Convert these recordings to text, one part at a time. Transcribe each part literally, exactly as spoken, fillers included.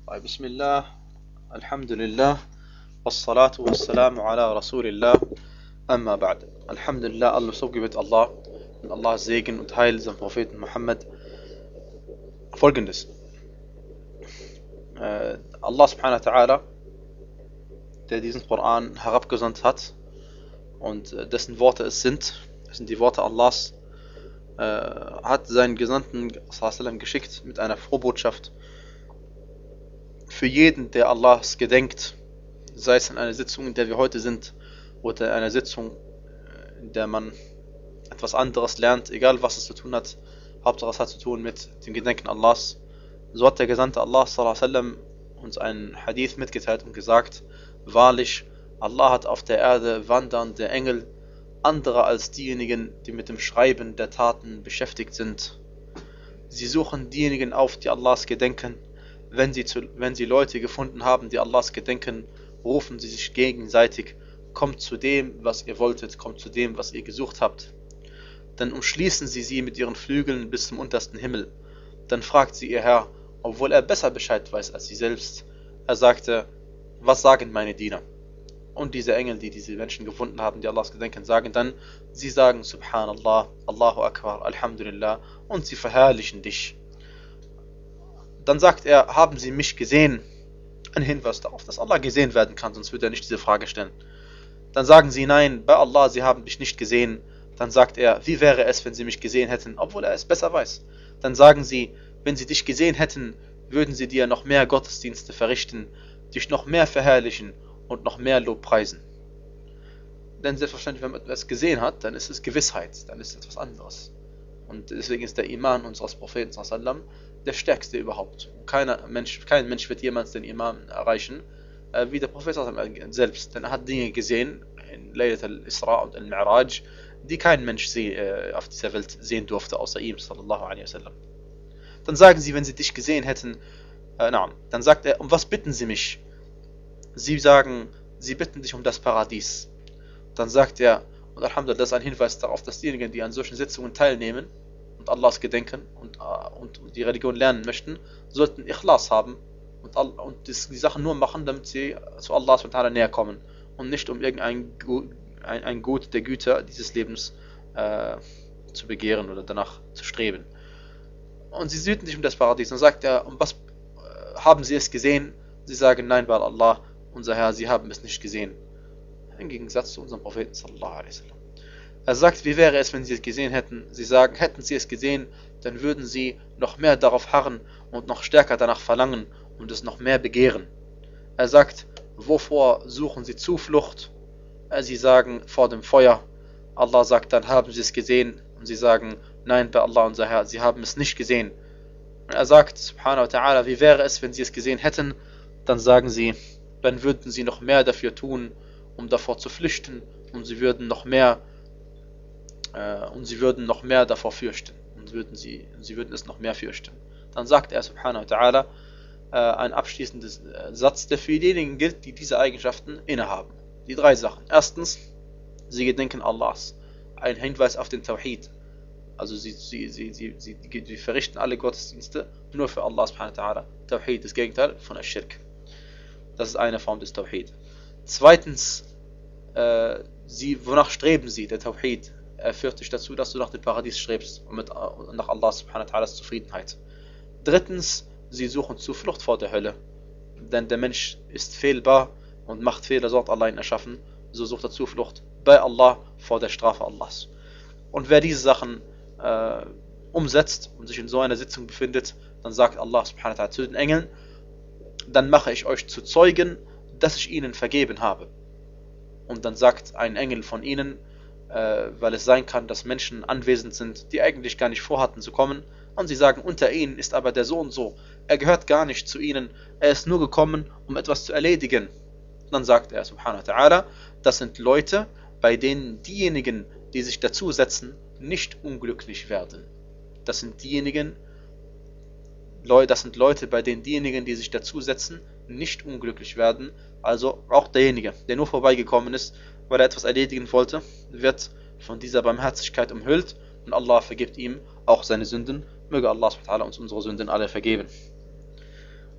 طيب بسم الله الحمد لله والصلاة والسلام على Rasulillah Amma ba'd. Alhamdulillah, alles Lob gebet Allah und Allahs Segen und Heil seinem Propheten Muhammad. Folgendes. Äh, Allah subhanahu wa ta'ala, der diesen Koran herabgesandt hat und äh, dessen Worte es sind, es sind die Worte Allahs, äh, hat seinen Gesandten sallallahu alaihi wasallam geschickt mit einer Frohbotschaft für jeden, der Allahs gedenkt, sei es in einer Sitzung, in der wir heute sind, oder in einer Sitzung, in der man etwas anderes lernt, egal was es zu tun hat, Hauptsache es hat zu tun mit dem Gedenken Allahs. So hat der Gesandte Allah sallallahu alaihi wasallam uns einen Hadith mitgeteilt und gesagt: Wahrlich, Allah hat auf der Erde wandernde Engel, andere als diejenigen, die mit dem Schreiben der Taten beschäftigt sind. Sie suchen diejenigen auf, die Allahs gedenken. Wenn sie, zu, wenn sie Leute gefunden haben, die Allahs gedenken, rufen sie sich gegenseitig: Kommt zu dem, was ihr wolltet, kommt zu dem, was ihr gesucht habt. Dann umschließen sie sie mit ihren Flügeln bis zum untersten Himmel. Dann fragt sie ihr Herr, obwohl er besser Bescheid weiß als sie selbst. Er sagte: Was sagen meine Diener? Und diese Engel, die diese Menschen gefunden haben, die Allahs gedenken, sagen dann: Sie sagen Subhanallah, Allahu Akbar, Alhamdulillah, und sie verherrlichen dich. Dann sagt er: Haben sie mich gesehen? Ein Hinweis darauf, dass Allah gesehen werden kann, sonst würde er nicht diese Frage stellen. Dann sagen sie: Nein, bei Allah, sie haben mich nicht gesehen. Dann sagt er: Wie wäre es, wenn sie mich gesehen hätten, obwohl er es besser weiß? Dann sagen sie: Wenn sie dich gesehen hätten, würden sie dir noch mehr Gottesdienste verrichten, dich noch mehr verherrlichen und noch mehr Lob preisen. Denn selbstverständlich, wenn man etwas gesehen hat, dann ist es Gewissheit, dann ist es etwas anderes. Und deswegen ist der Iman unseres Propheten sallam der stärkste überhaupt. Keiner Mensch, kein Mensch wird jemals den Iman erreichen, äh, wie der Prophet sallam selbst. Denn er hat Dinge gesehen, in Laylat al-Isra und al-Mi'raj, die kein Mensch seh, äh, auf dieser Welt sehen durfte, außer ihm, sallallahu alaihi wasallam. Dann sagen sie, wenn sie dich gesehen hätten, äh, na, dann sagt er: Um was bitten sie mich? Sie sagen, sie bitten dich um das Paradies. Dann sagt er, und Alhamdulillah, das ist ein Hinweis darauf, dass diejenigen, die an solchen Sitzungen teilnehmen und Allahs gedenken und, und, und die Religion lernen möchten, sollten Ikhlas haben und, und die Sachen nur machen, damit sie zu Allah näher kommen und nicht um irgendein ein, ein Gut der Güter dieses Lebens äh, zu begehren oder danach zu streben. Und sie süden sich um das Paradies. Dann sagt er: Um was äh, haben sie es gesehen? Sie sagen: Nein, bei Allah, unser Herr, sie haben es nicht gesehen. Im Gegensatz zu unserem Propheten sallallahu alaihi wasallam. Er sagt: Wie wäre es, wenn sie es gesehen hätten? Sie sagen: Hätten sie es gesehen, dann würden sie noch mehr darauf harren und noch stärker danach verlangen und es noch mehr begehren. Er sagt: Wovor suchen sie Zuflucht? Sie sagen: Vor dem Feuer. Allah sagt dann: Haben sie es gesehen? Und sie sagen: Nein, bei Allah, unser Herr, sie haben es nicht gesehen. Und er sagt subhanahu wa ta'ala: Wie wäre es, wenn sie es gesehen hätten? Dann sagen sie: Dann würden sie noch mehr dafür tun, um davor zu flüchten, und sie würden noch mehr äh, und sie würden noch mehr davor fürchten und würden sie, sie würden es noch mehr fürchten. Dann sagt er subhanahu wa ta'ala äh, ein abschließender äh, Satz, der für diejenigen gilt, die diese Eigenschaften innehaben. Die drei Sachen. Erstens, sie gedenken Allahs. Ein Hinweis auf den Tawhid. Also sie, sie, sie, sie, sie, sie verrichten alle Gottesdienste nur für Allah subhanahu wa ta'ala. Tawhid, das Gegenteil von Ash-Shirk. Das ist eine Form des Tawhid. Zweitens, äh, sie, wonach streben sie? Der Tawhid er führt dich dazu, dass du nach dem Paradies strebst und mit, uh, nach Allah subhanahu wa ta'alas Zufriedenheit. Drittens, sie suchen Zuflucht vor der Hölle. Denn der Mensch ist fehlbar und macht Fehler, so hat Allah ihn erschaffen. So sucht er Zuflucht bei Allah vor der Strafe Allahs. Und wer diese Sachen äh, umsetzt und sich in so einer Sitzung befindet, dann sagt Allah subhanahu wa ta'ala zu den Engeln: Dann mache ich euch zu Zeugen, dass ich ihnen vergeben habe. Und dann sagt ein Engel von ihnen, äh, weil es sein kann, dass Menschen anwesend sind, die eigentlich gar nicht vorhatten zu kommen, und sie sagen: Unter ihnen ist aber der so und so, er gehört gar nicht zu ihnen, er ist nur gekommen, um etwas zu erledigen. Dann sagt er subhanahu wa ta'ala: Das sind Leute, bei denen diejenigen, die sich dazusetzen, nicht unglücklich werden. Das sind diejenigen, das sind Leute, bei denen diejenigen, die sich dazusetzen, nicht unglücklich werden. Also auch derjenige, der nur vorbeigekommen ist, weil er etwas erledigen wollte, wird von dieser Barmherzigkeit umhüllt und Allah vergibt ihm auch seine Sünden. Möge Allah subhanahu wa ta'ala uns unsere Sünden alle vergeben.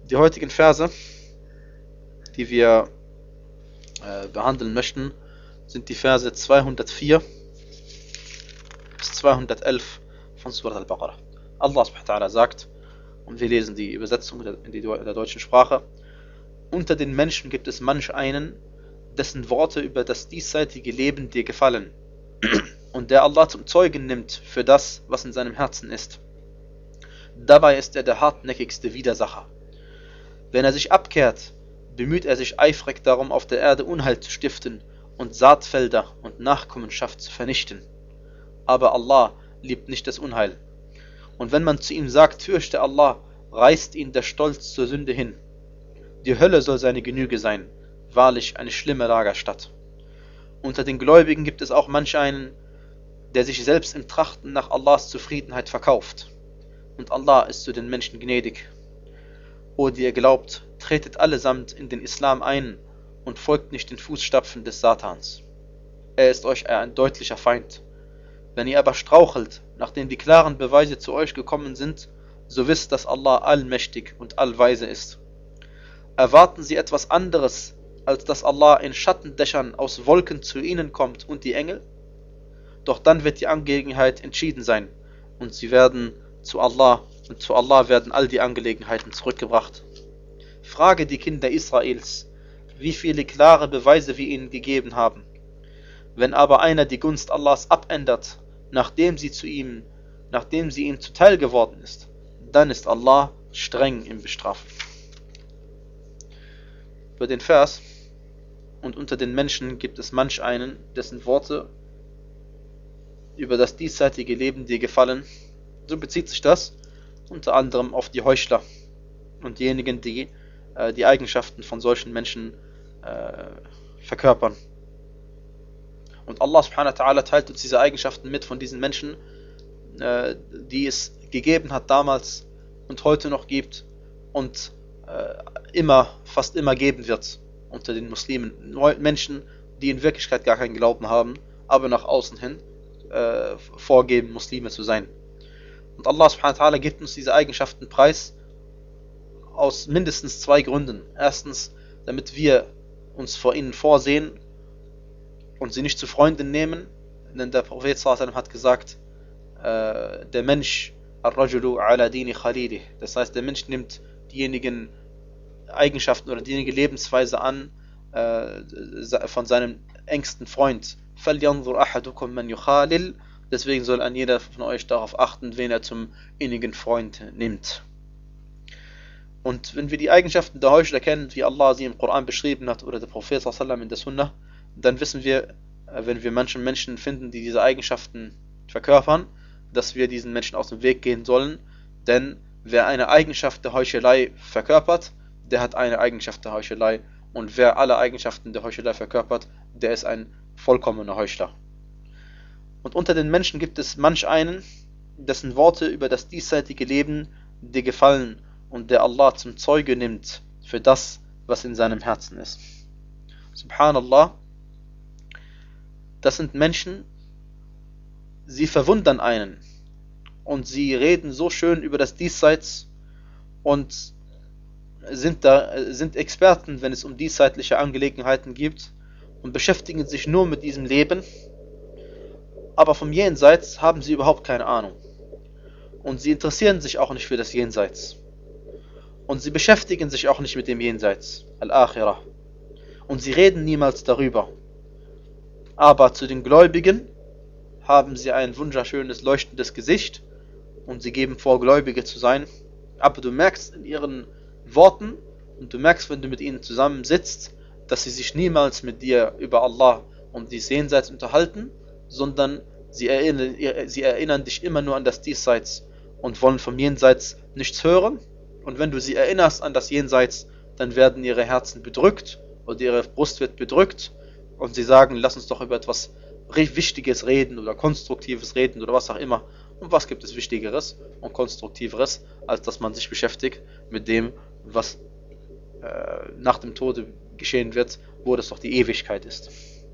Die heutigen Verse, die wir äh, behandeln möchten, sind die Verse zweihundertvier bis zweihundertelf von Surat al-Baqarah. Allah subhanahu wa ta'ala sagt, und wir lesen die Übersetzung in der deutschen Sprache: Unter den Menschen gibt es manch einen, dessen Worte über das diesseitige Leben dir gefallen, und der Allah zum Zeugen nimmt für das, was in seinem Herzen ist. Dabei ist er der hartnäckigste Widersacher. Wenn er sich abkehrt, bemüht er sich eifrig darum, auf der Erde Unheil zu stiften und Saatfelder und Nachkommenschaft zu vernichten. Aber Allah liebt nicht das Unheil. Und wenn man zu ihm sagt, fürchte Allah, reißt ihn der Stolz zur Sünde hin. Die Hölle soll seine Genüge sein, wahrlich eine schlimme Lagerstatt. Unter den Gläubigen gibt es auch manch einen, der sich selbst im Trachten nach Allahs Zufriedenheit verkauft. Und Allah ist zu den Menschen gnädig. O die ihr glaubt, tretet allesamt in den Islam ein und folgt nicht den Fußstapfen des Satans. Er ist euch ein deutlicher Feind. Wenn ihr aber strauchelt, nachdem die klaren Beweise zu euch gekommen sind, so wisst, dass Allah allmächtig und allweise ist. Erwarten sie etwas anderes, als dass Allah in Schattendächern aus Wolken zu ihnen kommt und die Engel? Doch dann wird die Angelegenheit entschieden sein, und sie werden zu Allah, und zu Allah werden all die Angelegenheiten zurückgebracht. Frage die Kinder Israels, wie viele klare Beweise wir ihnen gegeben haben. Wenn aber einer die Gunst Allahs abändert, nachdem sie zu ihm, nachdem sie ihm zuteil geworden ist, dann ist Allah streng im Bestrafen. Über den Vers: Und unter den Menschen gibt es manch einen, dessen Worte über das diesseitige Leben dir gefallen. So bezieht sich das unter anderem auf die Heuchler und diejenigen, die äh, die Eigenschaften von solchen Menschen äh, verkörpern. Und Allah subhanahu wa ta'ala teilt uns diese Eigenschaften mit von diesen Menschen, äh, die es gegeben hat damals und heute noch gibt und äh, immer, fast immer geben wird unter den Muslimen. Menschen, die in Wirklichkeit gar keinen Glauben haben, aber nach außen hin äh, vorgeben, Muslime zu sein. Und Allah subhanahu wa ta'ala gibt uns diese Eigenschaften preis aus mindestens zwei Gründen. Erstens, damit wir uns vor ihnen vorsehen und sie nicht zu Freunden nehmen, denn der Prophet sallallahu alaihi wasallam hat gesagt, äh, der Mensch ar-rajulu ala dini khalilih, das heißt, der Mensch nimmt diejenigen Eigenschaften oder diejenige Lebensweise an äh, von seinem engsten Freund. فَلْيَنْظُرْ أَحَدُكُمْ مَنْ يُخَالِلْ. Deswegen soll ein jeder von euch darauf achten, wen er zum innigen Freund nimmt. Und wenn wir die Eigenschaften der Heuchler kennen, wie Allah sie im Koran beschrieben hat oder der Prophet sallallahu alaihi wasallam in der Sunnah, dann wissen wir, wenn wir manchen Menschen finden, die diese Eigenschaften verkörpern, dass wir diesen Menschen aus dem Weg gehen sollen, denn wer eine Eigenschaft der Heuchelei verkörpert, der hat eine Eigenschaft der Heuchelei, und wer alle Eigenschaften der Heuchelei verkörpert, der ist ein vollkommener Heuchler. Und unter den Menschen gibt es manch einen, dessen Worte über das diesseitige Leben dir gefallen und der Allah zum Zeuge nimmt für das, was in seinem Herzen ist. Subhanallah, das sind Menschen, sie verwundern einen und sie reden so schön über das Diesseits und sind, da, sind Experten, wenn es um diesseitliche Angelegenheiten geht und beschäftigen sich nur mit diesem Leben, aber vom Jenseits haben sie überhaupt keine Ahnung. Und sie interessieren sich auch nicht für das Jenseits. Und sie beschäftigen sich auch nicht mit dem Jenseits, Al-Akhirah. Und sie reden niemals darüber. Aber zu den Gläubigen haben sie ein wunderschönes, leuchtendes Gesicht und sie geben vor, Gläubige zu sein. Aber du merkst in ihren Worten und du merkst, wenn du mit ihnen zusammen sitzt, dass sie sich niemals mit dir über Allah und die Jenseits unterhalten, sondern sie erinnern, sie erinnern dich immer nur an das Diesseits und wollen vom Jenseits nichts hören. Und wenn du sie erinnerst an das Jenseits, dann werden ihre Herzen bedrückt oder ihre Brust wird bedrückt und sie sagen, lass uns doch über etwas Wichtiges reden oder Konstruktives reden oder was auch immer. Und was gibt es Wichtigeres und Konstruktiveres, als dass man sich beschäftigt mit dem, was äh, nach dem Tode geschehen wird, wo das doch die Ewigkeit ist.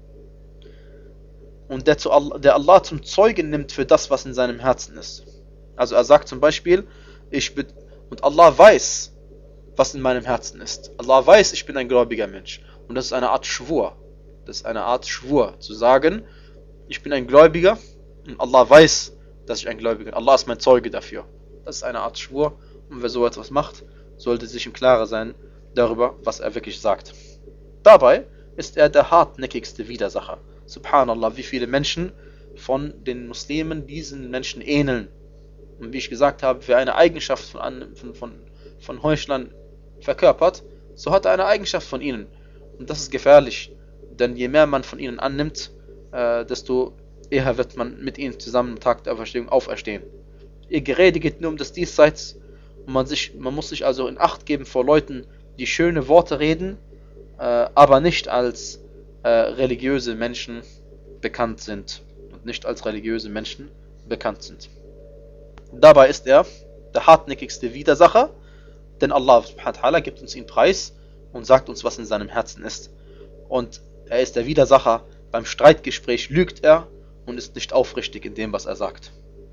Und der, zu Allah, der Allah zum Zeugen nimmt für das, was in seinem Herzen ist. Also er sagt zum Beispiel, ich bin, und Allah weiß, was in meinem Herzen ist. Allah weiß, ich bin ein gläubiger Mensch. Und das ist eine Art Schwur. Das ist eine Art Schwur, zu sagen, ich bin ein Gläubiger und Allah weiß, dass ich ein Gläubiger bin. Allah ist mein Zeuge dafür. Das ist eine Art Schwur. Und wer so etwas macht, sollte sich im Klaren sein darüber, was er wirklich sagt. Dabei ist er der hartnäckigste Widersacher. Subhanallah, wie viele Menschen von den Muslimen diesen Menschen ähneln. Und wie ich gesagt habe, wer eine Eigenschaft von, von, von, von Heuchlern verkörpert, so hat er eine Eigenschaft von ihnen. Und das ist gefährlich, denn je mehr man von ihnen annimmt, äh, desto eher wird man mit ihnen zusammen am Tag der Auferstehung auferstehen. Ihr Gerede geht nur um das Diesseits und man, sich, man muss sich also in Acht geben vor Leuten, die schöne Worte reden, äh, aber nicht als äh, religiöse Menschen bekannt sind und nicht als religiöse Menschen bekannt sind. Dabei ist er der hartnäckigste Widersacher, denn Allah subhanahu wa ta'ala gibt uns ihn preis und sagt uns, was in seinem Herzen ist. Und er ist der Widersacher, beim Streitgespräch lügt er und ist nicht aufrichtig in dem, was er sagt.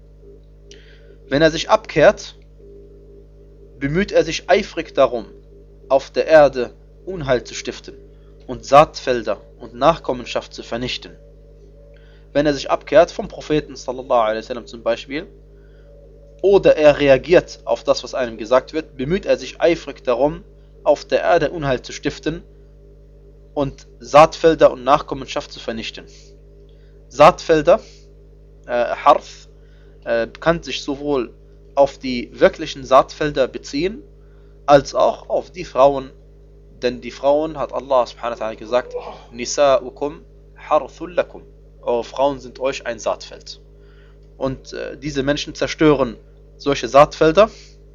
Wenn er sich abkehrt, bemüht er sich eifrig darum, auf der Erde Unheil zu stiften und Saatfelder und Nachkommenschaft zu vernichten. Wenn er sich abkehrt vom Propheten sallallahu alaihi wasallam zum Beispiel, oder er reagiert auf das, was einem gesagt wird, bemüht er sich eifrig darum, auf der Erde Unheil zu stiften und Saatfelder und Nachkommenschaft zu vernichten. Saatfelder, äh, Harth, äh, kann sich sowohl auf die wirklichen Saatfelder beziehen, als auch auf die Frauen, denn die Frauen, hat Allah subhanahu wa ta'ala gesagt, Nisa'ukum harthul lakum, eure Frauen sind euch ein Saatfeld. Und äh, diese Menschen zerstören solche Saatfelder,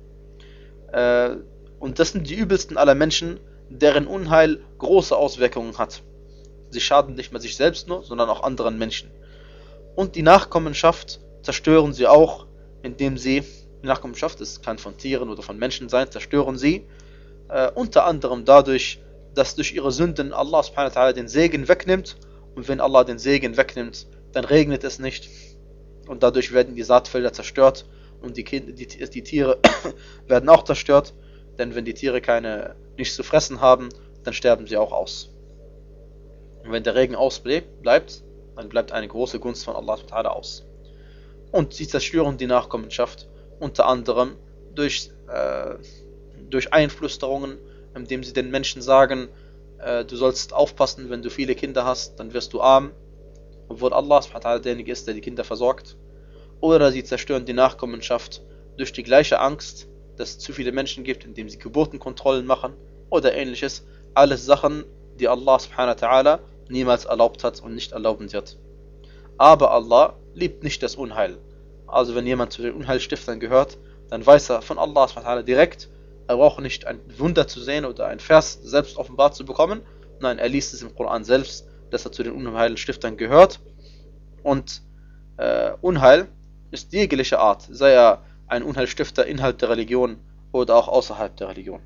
äh, und das sind die übelsten aller Menschen, deren Unheil große Auswirkungen hat. Sie schaden nicht mehr sich selbst nur, sondern auch anderen Menschen. Und die Nachkommenschaft zerstören sie auch, indem sie, die Nachkommenschaft, das kann von Tieren oder von Menschen sein, zerstören sie, äh, unter anderem dadurch, dass durch ihre Sünden Allah subhanahu wa ta'ala den Segen wegnimmt, und wenn Allah den Segen wegnimmt, dann regnet es nicht, und dadurch werden die Saatfelder zerstört, und die, kind, die, die Tiere werden auch zerstört, denn wenn die Tiere keine, nichts zu fressen haben, dann sterben sie auch aus. Und wenn der Regen ausbleibt, dann bleibt eine große Gunst von Allah subhanahu wa ta'ala aus. Und sie zerstören die Nachkommenschaft, unter anderem durch, äh, durch Einflüsterungen, indem sie den Menschen sagen, äh, du sollst aufpassen, wenn du viele Kinder hast, dann wirst du arm, obwohl Allah subhanahu wa ta'ala derjenige ist, der die Kinder versorgt. Oder sie zerstören die Nachkommenschaft durch die gleiche Angst, dass es zu viele Menschen gibt, indem sie Geburtenkontrollen machen oder ähnliches. Alles Sachen, die Allah subhanahu wa ta'ala niemals erlaubt hat und nicht erlauben wird. Aber Allah liebt nicht das Unheil. Also wenn jemand zu den Unheilstiftern gehört, dann weiß er von Allah subhanahu wa ta'ala direkt, er braucht nicht ein Wunder zu sehen oder ein Vers selbst offenbart zu bekommen. Nein, er liest es im Koran selbst, dass er zu den Unheilstiftern gehört. Und äh, Unheil ist jegliche Art, sei er ein Unheilstifter innerhalb der Religion oder auch außerhalb der Religion.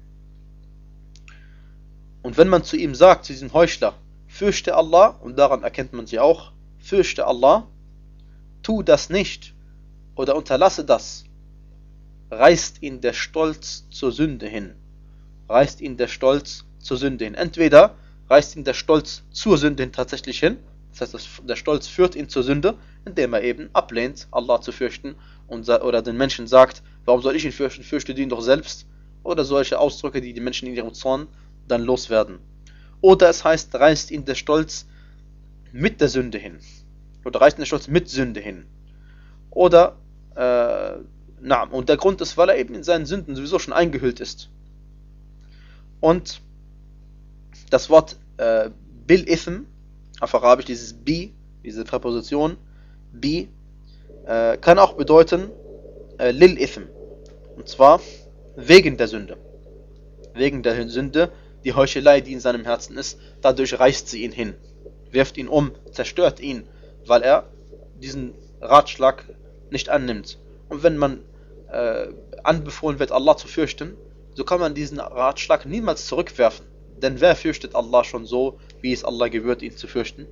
Und wenn man zu ihm sagt, zu diesem Heuchler, fürchte Allah, und daran erkennt man sie auch, fürchte Allah, tu das nicht oder unterlasse das, reißt ihn der Stolz zur Sünde hin. Reißt ihn der Stolz zur Sünde hin. Entweder reißt ihn der Stolz zur Sünde hin tatsächlich hin, das heißt, der Stolz führt ihn zur Sünde, indem er eben ablehnt, Allah zu fürchten, und, oder den Menschen sagt, warum soll ich ihn fürchten, fürchte ihn doch selbst, oder solche Ausdrücke, die die Menschen in ihrem Zorn dann loswerden. Oder es heißt, reißt ihn der Stolz mit der Sünde hin, oder reißt ihn der Stolz mit Sünde hin. Oder, äh, na, und der Grund ist, weil er eben in seinen Sünden sowieso schon eingehüllt ist. Und das Wort äh, Bil-Ithm, auf Arabisch dieses Bi, diese Präposition Bi, äh, kann auch bedeuten äh, Lil-Ithm. Und zwar wegen der Sünde. Wegen der Sünde, die Heuchelei, die in seinem Herzen ist, dadurch reißt sie ihn hin, wirft ihn um, zerstört ihn, weil er diesen Ratschlag nicht annimmt. Und wenn man äh, anbefohlen wird, Allah zu fürchten, so kann man diesen Ratschlag niemals zurückwerfen. Denn wer fürchtet Allah schon so, wie es Allah gebührt, ihn zu fürchten?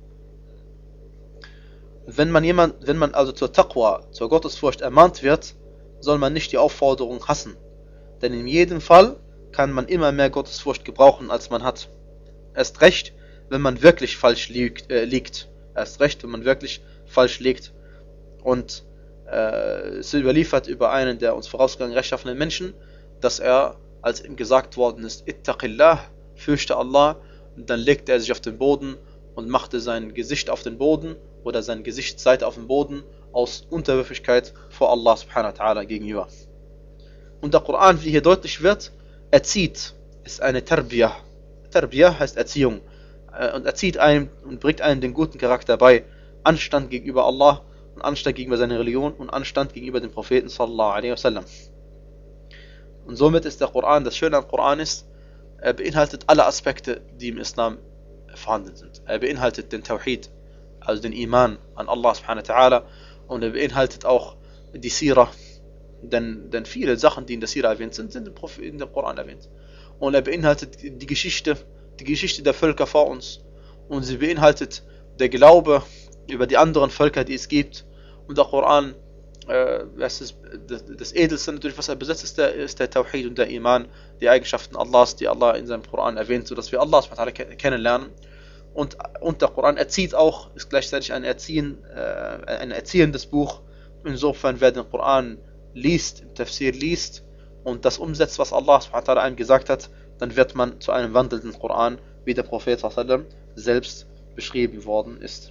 Wenn man jemand, wenn man also zur Taqwa, zur Gottesfurcht ermahnt wird, soll man nicht die Aufforderung hassen. Denn in jedem Fall kann man immer mehr Gottesfurcht gebrauchen, als man hat. Erst recht, wenn man wirklich falsch liegt. Äh, liegt. Erst recht, wenn man wirklich falsch liegt. Und äh, es ist überliefert über einen der uns vorausgegangenen rechtschaffenen Menschen, dass er, als ihm gesagt worden ist, Ittaqillah, fürchte Allah, und dann legte er sich auf den Boden und machte sein Gesicht auf den Boden oder seine Gesichtsseite auf den Boden aus Unterwürfigkeit vor Allah subhanahu wa ta'ala gegenüber. Und der Koran, wie hier deutlich wird, erzieht, ist eine Tarbiyah. Tarbiyah heißt Erziehung. Und erzieht einem und bringt einem den guten Charakter bei. Anstand gegenüber Allah und Anstand gegenüber seiner Religion und Anstand gegenüber dem Propheten sallallahu alaihi wasallam. Und somit ist der Koran, das Schöne am Koran ist, er beinhaltet alle Aspekte, die im Islam vorhanden sind. Er beinhaltet den Tawhid, also den Iman an Allah subhanahu wa ta'ala, und er beinhaltet auch die Sira, denn, denn viele Sachen, die in der Sira erwähnt sind, sind in dem Koran erwähnt. Und er beinhaltet die Geschichte, die Geschichte der Völker vor uns, und sie beinhaltet der Glaube über die anderen Völker, die es gibt. Und der Koran, äh, das, ist, das, das Edelste natürlich, was er besitzt, ist der, ist der Tawhid und der Iman, die Eigenschaften Allahs, die Allah in seinem Koran erwähnt, sodass wir Allah subhanahu wa ta'ala kennenlernen. Und, und der Koran erzieht auch, ist gleichzeitig ein, Erziehen, äh, ein erziehendes Buch. Insofern, wer den Koran liest, im Tafsir liest und das umsetzt, was Allah subhanahu wa ta'ala einem gesagt hat, dann wird man zu einem wandelnden Koran, wie der Prophet sallallahu alaihi wasallam selbst beschrieben worden ist.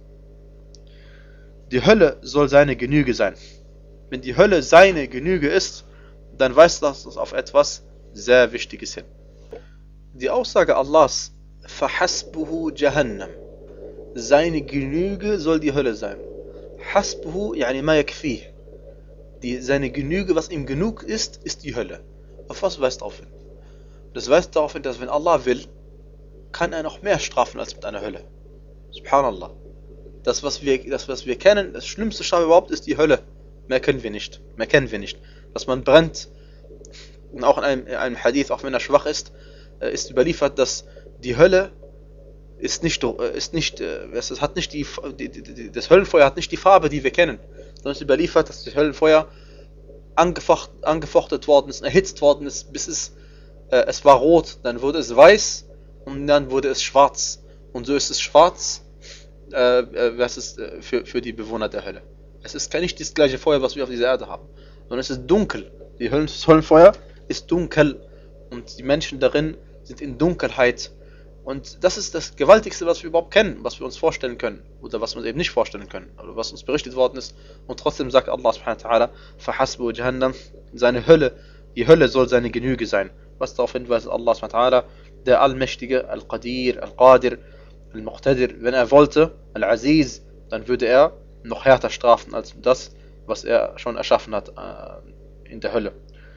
Die Hölle soll seine Genüge sein. Wenn die Hölle seine Genüge ist, dann weist das auf etwas sehr Wichtiges hin. Die Aussage Allahs, فَحَسْبُهُ جَهَنَّمْ, seine Genüge soll die Hölle sein. Hasbuhu, yani ma yakfih. Die, seine Genüge, was ihm genug ist, ist die Hölle. Auf was weist darauf hin? Das weist darauf hin, dass wenn Allah will, kann er noch mehr strafen als mit einer Hölle. Subhanallah. Das, was wir, das, was wir kennen, das schlimmste Strafe überhaupt ist die Hölle. Mehr können wir nicht. Mehr kennen wir nicht. Dass man brennt, und auch in einem, in einem Hadith, auch wenn er schwach ist, ist überliefert, dass die Hölle ist nicht, ist nicht, es hat nicht die, die, die, das Höllenfeuer hat nicht die Farbe, die wir kennen. Sondern es ist überliefert, dass das Höllenfeuer angefocht, angefochtet worden ist, erhitzt worden ist, bis es, äh, es war rot, dann wurde es weiß und dann wurde es schwarz. Und so ist es schwarz, äh, was ist äh, für, für die Bewohner der Hölle. Es ist nicht das gleiche Feuer, was wir auf dieser Erde haben, sondern es ist dunkel. Die Höllen, das Höllenfeuer ist dunkel und die Menschen darin sind in Dunkelheit. Und das ist das Gewaltigste, was wir überhaupt kennen, was wir uns vorstellen können. Oder was wir uns eben nicht vorstellen können. Oder was uns berichtet worden ist. Und trotzdem sagt Allah subhanahu wa ta'ala, فَحَسْبُ جَهَنَّمْ, seine Hölle, die Hölle soll seine Genüge sein. Was darauf hinweist Allah subhanahu wa ta'ala, der Allmächtige, Al-Qadir, Al-Qadir, Al-Muqtadir, wenn er wollte, Al-Aziz, dann würde er noch härter strafen als das, was er schon erschaffen hat äh, in der Hölle.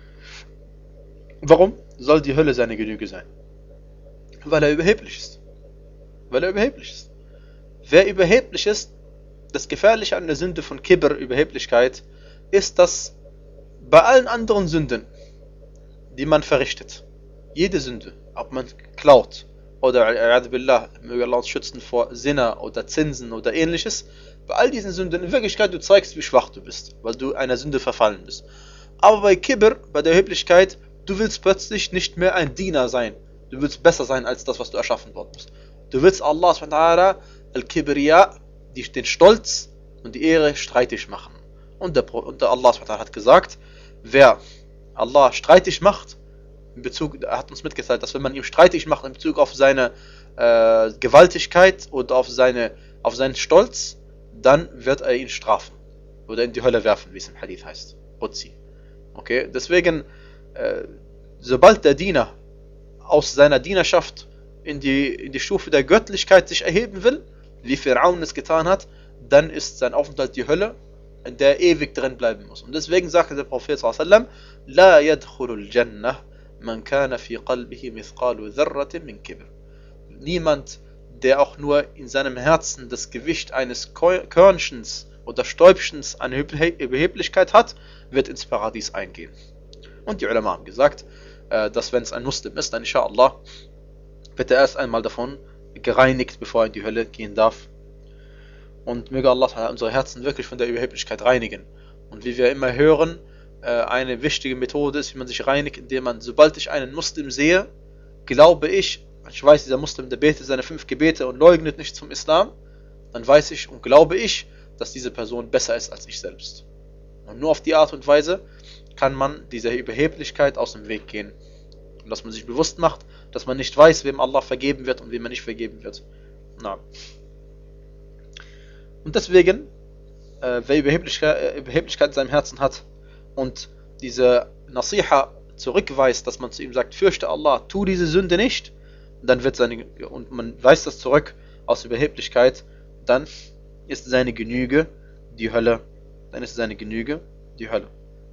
Warum soll die Hölle seine Genüge sein? Weil er überheblich ist. Weil er überheblich ist. Wer überheblich ist, das Gefährliche an der Sünde von Kibr, Überheblichkeit, ist, dass bei allen anderen Sünden, die man verrichtet, jede Sünde, ob man klaut oder Billah, möge Allah uns schützen vor Sinna oder Zinsen oder ähnliches, bei all diesen Sünden, in Wirklichkeit, du zeigst, wie schwach du bist, weil du einer Sünde verfallen bist. Aber bei Kibr, bei der Überheblichkeit, du willst plötzlich nicht mehr ein Diener sein. Du willst besser sein als das, was du erschaffen worden bist. Du willst Allah subhanahu wa ta'ala al-Kibriya, den Stolz und die Ehre streitig machen. Und der, und der Allah subhanahu wa ta'ala hat gesagt, wer Allah streitig macht, in Bezug, er hat uns mitgeteilt, dass wenn man ihm streitig macht in Bezug auf seine äh, Gewaltigkeit und auf, seine, auf seinen Stolz, dann wird er ihn strafen. Oder in die Hölle werfen, wie es im Hadith heißt. Qudsi. Okay, deswegen, äh, sobald der Diener aus seiner Dienerschaft in die, in die Stufe der Göttlichkeit sich erheben will, wie Pharaon es getan hat, dann ist sein Aufenthalt die Hölle, in der er ewig drin bleiben muss. Und deswegen sagte der Prophet sallallahu alaihi wasallam, La yadkhulul Jannah man kana fi qalbihi mithqalu dharratin min kibr. Niemand, der auch nur in seinem Herzen das Gewicht eines Körnchens oder Stäubchens an Überheblichkeit hat, wird ins Paradies eingehen. Und die Ulama haben gesagt, dass wenn es ein Muslim ist, dann inshallah wird er erst einmal davon gereinigt, bevor er in die Hölle gehen darf. Und möge Allah unsere Herzen wirklich von der Überheblichkeit reinigen. Und wie wir immer hören, äh, eine wichtige Methode ist, wie man sich reinigt, indem man, sobald ich einen Muslim sehe, glaube ich, ich weiß, dieser Muslim, der betet seine fünf Gebete und leugnet nicht zum Islam, dann weiß ich und glaube ich, dass diese Person besser ist als ich selbst. Und nur auf die Art und Weise kann man dieser Überheblichkeit aus dem Weg gehen. Und dass man sich bewusst macht, dass man nicht weiß, wem Allah vergeben wird und wem er nicht vergeben wird. Na. Und deswegen, äh, wer Überheblichkeit, äh, Überheblichkeit in seinem Herzen hat und diese Nasiha zurückweist, dass man zu ihm sagt, fürchte Allah, tu diese Sünde nicht, dann wird seine, und man weist das zurück aus Überheblichkeit, dann ist seine Genüge die Hölle. Dann ist seine Genüge die Hölle.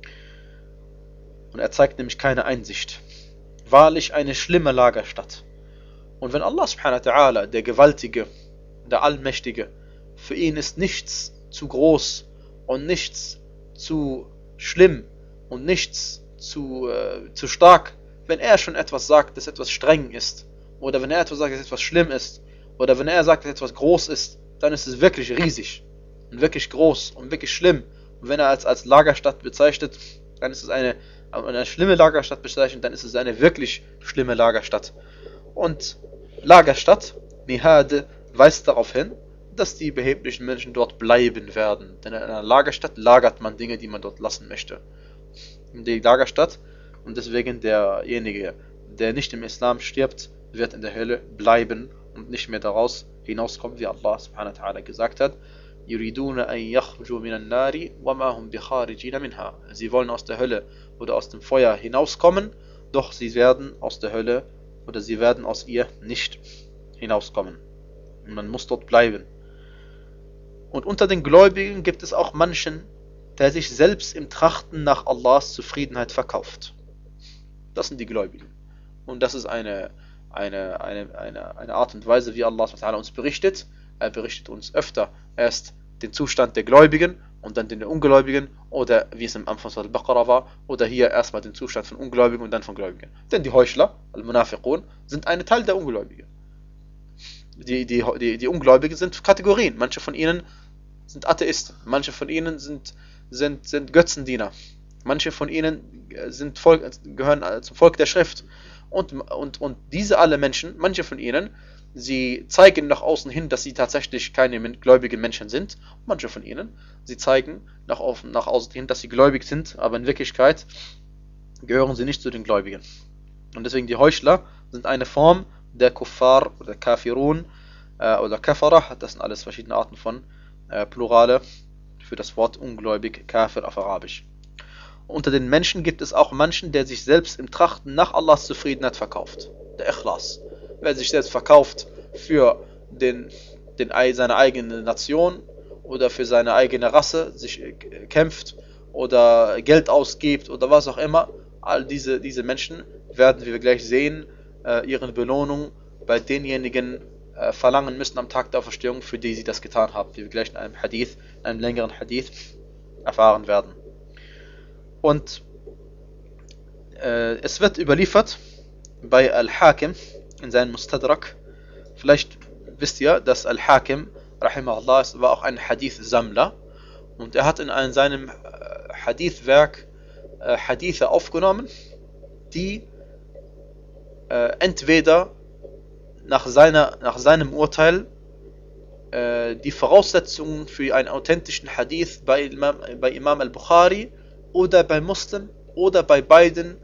Und er zeigt nämlich keine Einsicht. Wahrlich eine schlimme Lagerstatt. Und wenn Allah subhanahu wa ta'ala, der Gewaltige, der Allmächtige, für ihn ist nichts zu groß und nichts zu schlimm und nichts zu, äh, zu stark, wenn er schon etwas sagt, das etwas streng ist, oder wenn er etwas sagt, das etwas schlimm ist, oder wenn er sagt, dass etwas groß ist, dann ist es wirklich riesig und wirklich groß und wirklich schlimm. Und wenn er es als Lagerstadt bezeichnet, dann ist es eine, eine schlimme Lagerstadt bezeichnet, dann ist es eine wirklich schlimme Lagerstadt. Und Lagerstadt, Mihade, weist darauf hin, dass die beheblichen Menschen dort bleiben werden. Denn in einer Lagerstadt lagert man Dinge, die man dort lassen möchte. In die Lagerstadt, und deswegen derjenige, der nicht im Islam stirbt, wird in der Hölle bleiben und nicht mehr daraus hinauskommen, wie Allah subhanahu wa ta'ala gesagt hat. يريدون أن يخرجوا من النار وما هم بخارجين منها. Sie wollen aus der Hölle oder aus dem Feuer hinauskommen, doch sie werden aus der Hölle oder sie werden aus ihr nicht hinauskommen. Und man muss dort bleiben. Und unter den Gläubigen gibt es auch manchen, der sich selbst im Trachten nach Allahs Zufriedenheit verkauft. Das sind die Gläubigen. Und das ist eine, eine, eine, eine, eine Art und Weise, wie Allah uns berichtet. Er berichtet uns öfter erst den Zustand der Gläubigen und dann den der Ungläubigen, oder wie es im Anfang von Al-Baqarah war, oder hier erstmal den Zustand von Ungläubigen und dann von Gläubigen. Denn die Heuchler, Al-Munafiqun, sind ein Teil der Ungläubigen. Die, die, die, die Ungläubigen sind Kategorien. Manche von ihnen sind Atheisten, manche von ihnen sind, sind, sind Götzendiener, manche von ihnen sind Volk, gehören zum Volk der Schrift. Und, und, und diese alle Menschen, manche von ihnen, sie zeigen nach außen hin, dass sie tatsächlich keine gläubigen Menschen sind. Manche von ihnen, sie zeigen nach, nach außen hin, dass sie gläubig sind, aber in Wirklichkeit gehören sie nicht zu den Gläubigen. Und deswegen die Heuchler sind eine Form der Kuffar oder Kafirun äh, oder Kafarah. Das sind alles verschiedene Arten von äh, Plurale für das Wort ungläubig, Kafir auf Arabisch. Unter den Menschen gibt es auch manchen, der sich selbst im Trachten nach Allahs Zufriedenheit verkauft. Der Ikhlas. Wer sich selbst verkauft für den, den, seine eigene Nation oder für seine eigene Rasse, sich kämpft oder Geld ausgibt oder was auch immer, all diese, diese Menschen werden, wie wir gleich sehen, äh, ihre Belohnung bei denjenigen äh, verlangen müssen am Tag der Auferstehung, für die sie das getan haben, wie wir gleich in einem Hadith, in einem längeren Hadith erfahren werden. Und äh, es wird überliefert bei Al-Hakim in seinem Mustadrak. Vielleicht wisst ihr, dass Al-Hakim, rahimahullah, war auch ein Hadith-Sammler. Und er hat in einem, seinem äh, Hadith-Werk äh, Hadithe aufgenommen, die äh, entweder nach, seiner, nach seinem Urteil äh, die Voraussetzungen für einen authentischen Hadith bei Imam, bei Imam al-Bukhari oder bei Muslim oder bei beiden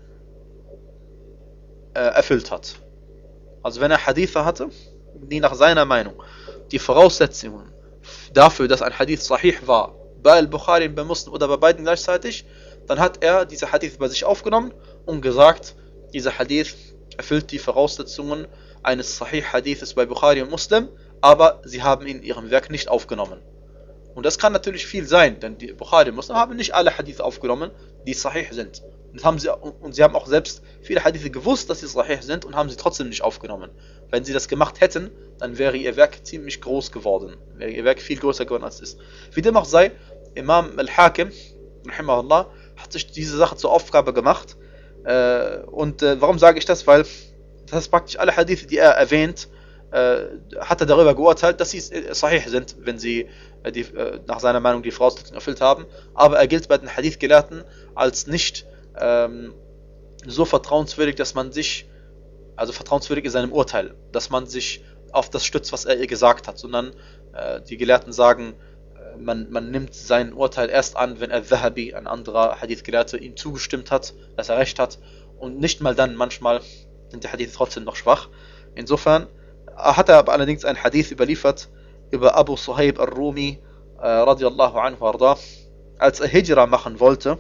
äh, erfüllt hat. Also wenn er Hadithe hatte, die nach seiner Meinung die Voraussetzungen dafür, dass ein Hadith sahih war, bei Al-Bukhari, bei Muslim oder bei beiden gleichzeitig, dann hat er diese Hadith bei sich aufgenommen und gesagt, dieser Hadith erfüllt die Voraussetzungen eines sahih Hadithes bei Bukhari und Muslim, aber sie haben ihn in ihrem Werk nicht aufgenommen. Und das kann natürlich viel sein, denn die Bukhari und Muslim haben nicht alle Hadith aufgenommen, die sahih sind. Und, haben sie, und sie haben auch selbst viele Hadithe gewusst, dass sie sahih sind und haben sie trotzdem nicht aufgenommen. Wenn sie das gemacht hätten, dann wäre ihr Werk ziemlich groß geworden. Wäre ihr Werk viel größer geworden als es ist. Wie dem auch sei, Imam al-Hakim, rahimahullah, hat sich diese Sache zur Aufgabe gemacht. Äh, und äh, warum sage ich das? Weil das ist praktisch alle Hadithe, die er erwähnt, äh, hat er darüber geurteilt, dass sie sahih sind, wenn sie äh, die, äh, nach seiner Meinung die Voraussetzungen erfüllt haben. Aber er gilt bei den Hadith-Gelehrten als nicht ähm, so vertrauenswürdig, dass man sich, also vertrauenswürdig in seinem Urteil, dass man sich auf das stützt, was er ihr gesagt hat, sondern äh, die Gelehrten sagen, äh, man, man nimmt sein Urteil erst an, wenn Al-Dhahabi, ein anderer Hadith-Gelehrte, ihm zugestimmt hat, dass er recht hat, und nicht mal dann, manchmal sind die Hadith trotzdem noch schwach. Insofern hat er aber allerdings einen Hadith überliefert über Abu Suhaib al-Rumi, äh, radiallahu anhu arda. Als er Hijra machen wollte,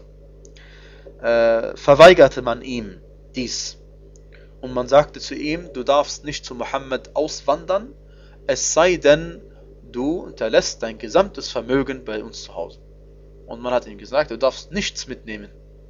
äh, verweigerte man ihm dies. Und man sagte zu ihm, du darfst nicht zu Mohammed auswandern, es sei denn, du unterlässt dein gesamtes Vermögen bei uns zu Hause. Und man hat ihm gesagt, du darfst nichts mitnehmen.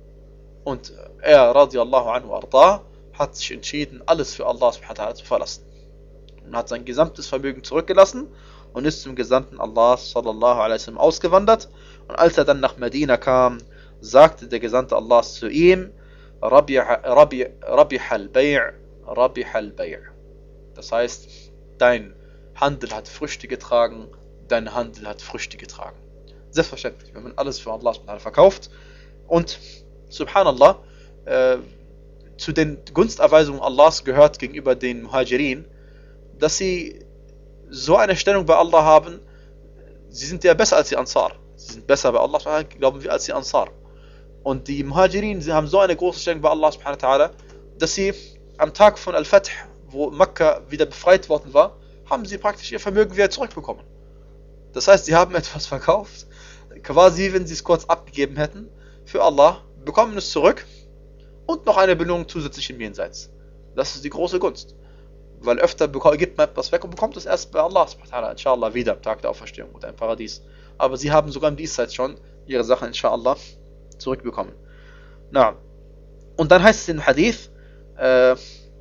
Und er, radiallahu anhu arda, hat sich entschieden, alles für Allah subhanahu wa ta'ala zu verlassen. Und hat sein gesamtes Vermögen zurückgelassen und ist zum Gesandten Allah sallallahu alaihi wasallam ausgewandert. Und als er dann nach Medina kam, sagte der Gesandte Allah zu ihm, Rabih al-Bay', Rabih al-Bay'. Das heißt, dein Handel hat Früchte getragen, dein Handel hat Früchte getragen. Selbstverständlich, wenn man alles für Allah subhanahu wa ta'ala verkauft. Und subhanallah, äh, zu den Gunsterweisungen Allahs gehört gegenüber den Muhajirin, dass sie so eine Stellung bei Allah haben, sie sind ja besser als die Ansar. Sie sind besser bei Allah, glauben wir, als die Ansar. Und die Muhajirin, sie haben so eine große Stellung bei Allah subhanahu wa ta'ala, dass sie am Tag von Al-Fath, wo Mekka wieder befreit worden war, haben sie praktisch ihr Vermögen wieder zurückbekommen. Das heißt, sie haben etwas verkauft, quasi wenn sie es kurz abgegeben hätten, für Allah, bekommen es zurück und noch eine Belohnung zusätzlich im Jenseits. Das ist die große Gunst. Weil öfter gibt man etwas weg und bekommt es erst bei Allah subhanahu wa ta'ala, inshallah, wieder am Tag der Auferstehung oder im Paradies. Aber sie haben sogar im Diesseits schon ihre Sachen, inshallah, zurückbekommen. Na. Und dann heißt es im Hadith, äh,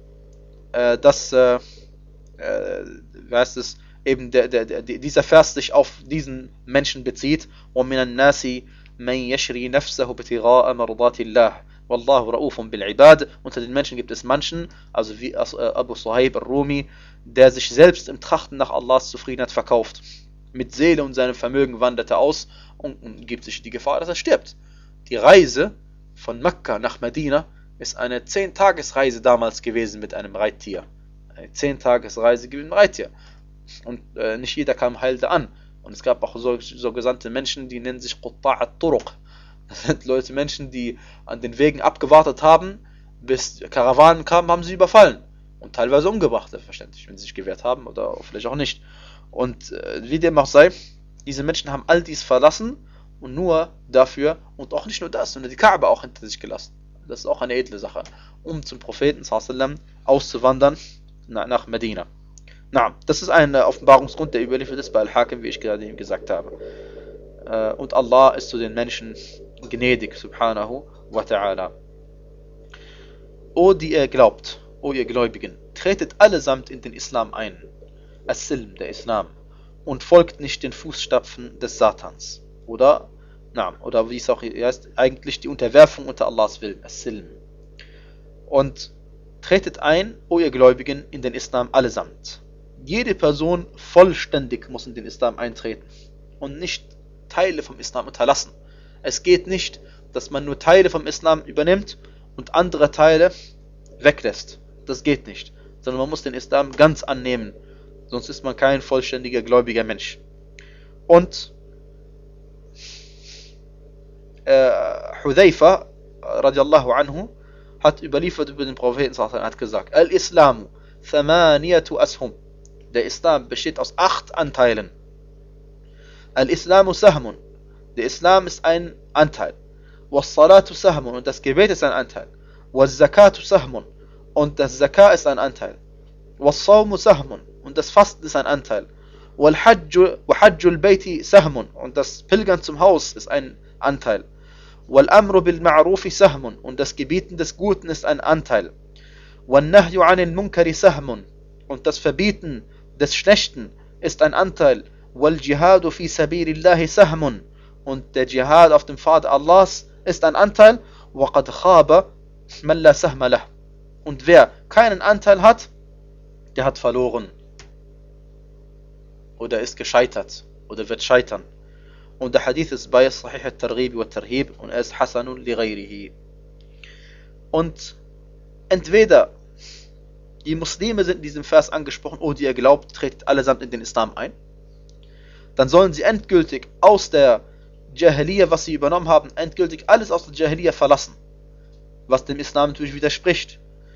äh, dass, äh, äh, wie heißt es, eben der, der, der, dieser Vers sich auf diesen Menschen bezieht. وَمِنَ النَّاسِ مَنْ يَشْرِي نَفْسَهُ بِتِغَاءَ مَرْضَاتِ اللَّهِ Wallahu ra'ufun bil ibad. Unter den Menschen gibt es manchen, also wie Abu Suhaib al-Rumi, der sich selbst im Trachten nach Allahs Zufriedenheit verkauft. Mit Seele und seinem Vermögen wandert er aus und, und gibt sich die Gefahr, dass er stirbt. Die Reise von Mekka nach Medina ist eine zehn-Tages-Reise damals gewesen mit einem Reittier. Eine zehn-Tages-Reise mit einem Reittier. Und äh, nicht jeder kam heil da an. Und es gab auch so, so gesandte Menschen, die nennen sich Qutta'a al-Turuq. Das sind Leute, Menschen, die an den Wegen abgewartet haben, bis Karawanen kamen, haben sie überfallen. Und teilweise umgebracht, selbstverständlich, wenn sie sich gewehrt haben oder vielleicht auch nicht. Und äh, wie dem auch sei, diese Menschen haben all dies verlassen und nur dafür, und auch nicht nur das, sondern die Kaaba auch hinter sich gelassen. Das ist auch eine edle Sache, um zum Propheten sallallahu alaihi wasallam auszuwandern na, nach Medina. Na, das ist ein äh, Offenbarungsgrund, der überliefert ist bei Al-Hakim, wie ich gerade eben gesagt habe. Äh, und Allah ist zu den Menschen gnädig, subhanahu wa ta'ala. O die ihr glaubt, o ihr Gläubigen, tretet allesamt in den Islam ein, As-Silm, der Islam, und folgt nicht den Fußstapfen des Satans. Oder, na, oder wie es auch heißt, eigentlich die Unterwerfung unter Allahs Willen, As-Silm. Und tretet ein, o ihr Gläubigen, in den Islam allesamt. Jede Person vollständig muss in den Islam eintreten und nicht Teile vom Islam unterlassen. Es geht nicht, dass man nur Teile vom Islam übernimmt und andere Teile weglässt. Das geht nicht. Sondern man muss den Islam ganz annehmen. Sonst ist man kein vollständiger, gläubiger Mensch. Und äh, Hudhaifa, radiallahu anhu, hat überliefert über den Propheten, hat gesagt, Al-Islamu, thamaniyatu ashum. Der Islam besteht aus acht Anteilen. Al-Islamu sahmun. Der Islam ist ein Anteil. Was-Salatu sahmun. Und das Gebet ist ein Anteil. Was-Zakatu sahmun. Und das Zakah ist ein Anteil. Was-Sawmu sahmun. Und das Fasten ist ein Anteil. Wal-Hajju al-Bayti sahmun. Und das Pilgern zum Haus ist ein Anteil. Wal-Amru bil-Ma'rufi sahmun. Und das Gebieten des Guten ist ein Anteil. Wal-Nahyu anil Munkari sahmun. Und das Verbieten des Schlechten ist ein Anteil. Wal-Jihadu fi sabilillahi sahmun. Und der Dschihad auf dem Pfad Allahs ist ein Anteil. وَقَدْ خَابَ مَنْ لَا سَهْمَ لَهُ. Und wer keinen Anteil hat, der hat verloren. oder ist gescheitert oder wird scheitern. Und der Hadith ist bei Sahih al-Targhib wa al-Tarhib und er ist Hasanun li ghayrihi. Und entweder die Muslime sind in diesem Vers angesprochen, oh, die ihr glaubt, tretet allesamt in den Islam ein. Dann sollen sie endgültig aus der Jahiliya, was sie übernommen haben, endgültig alles aus der Jahiliya verlassen, was dem Islam natürlich widerspricht.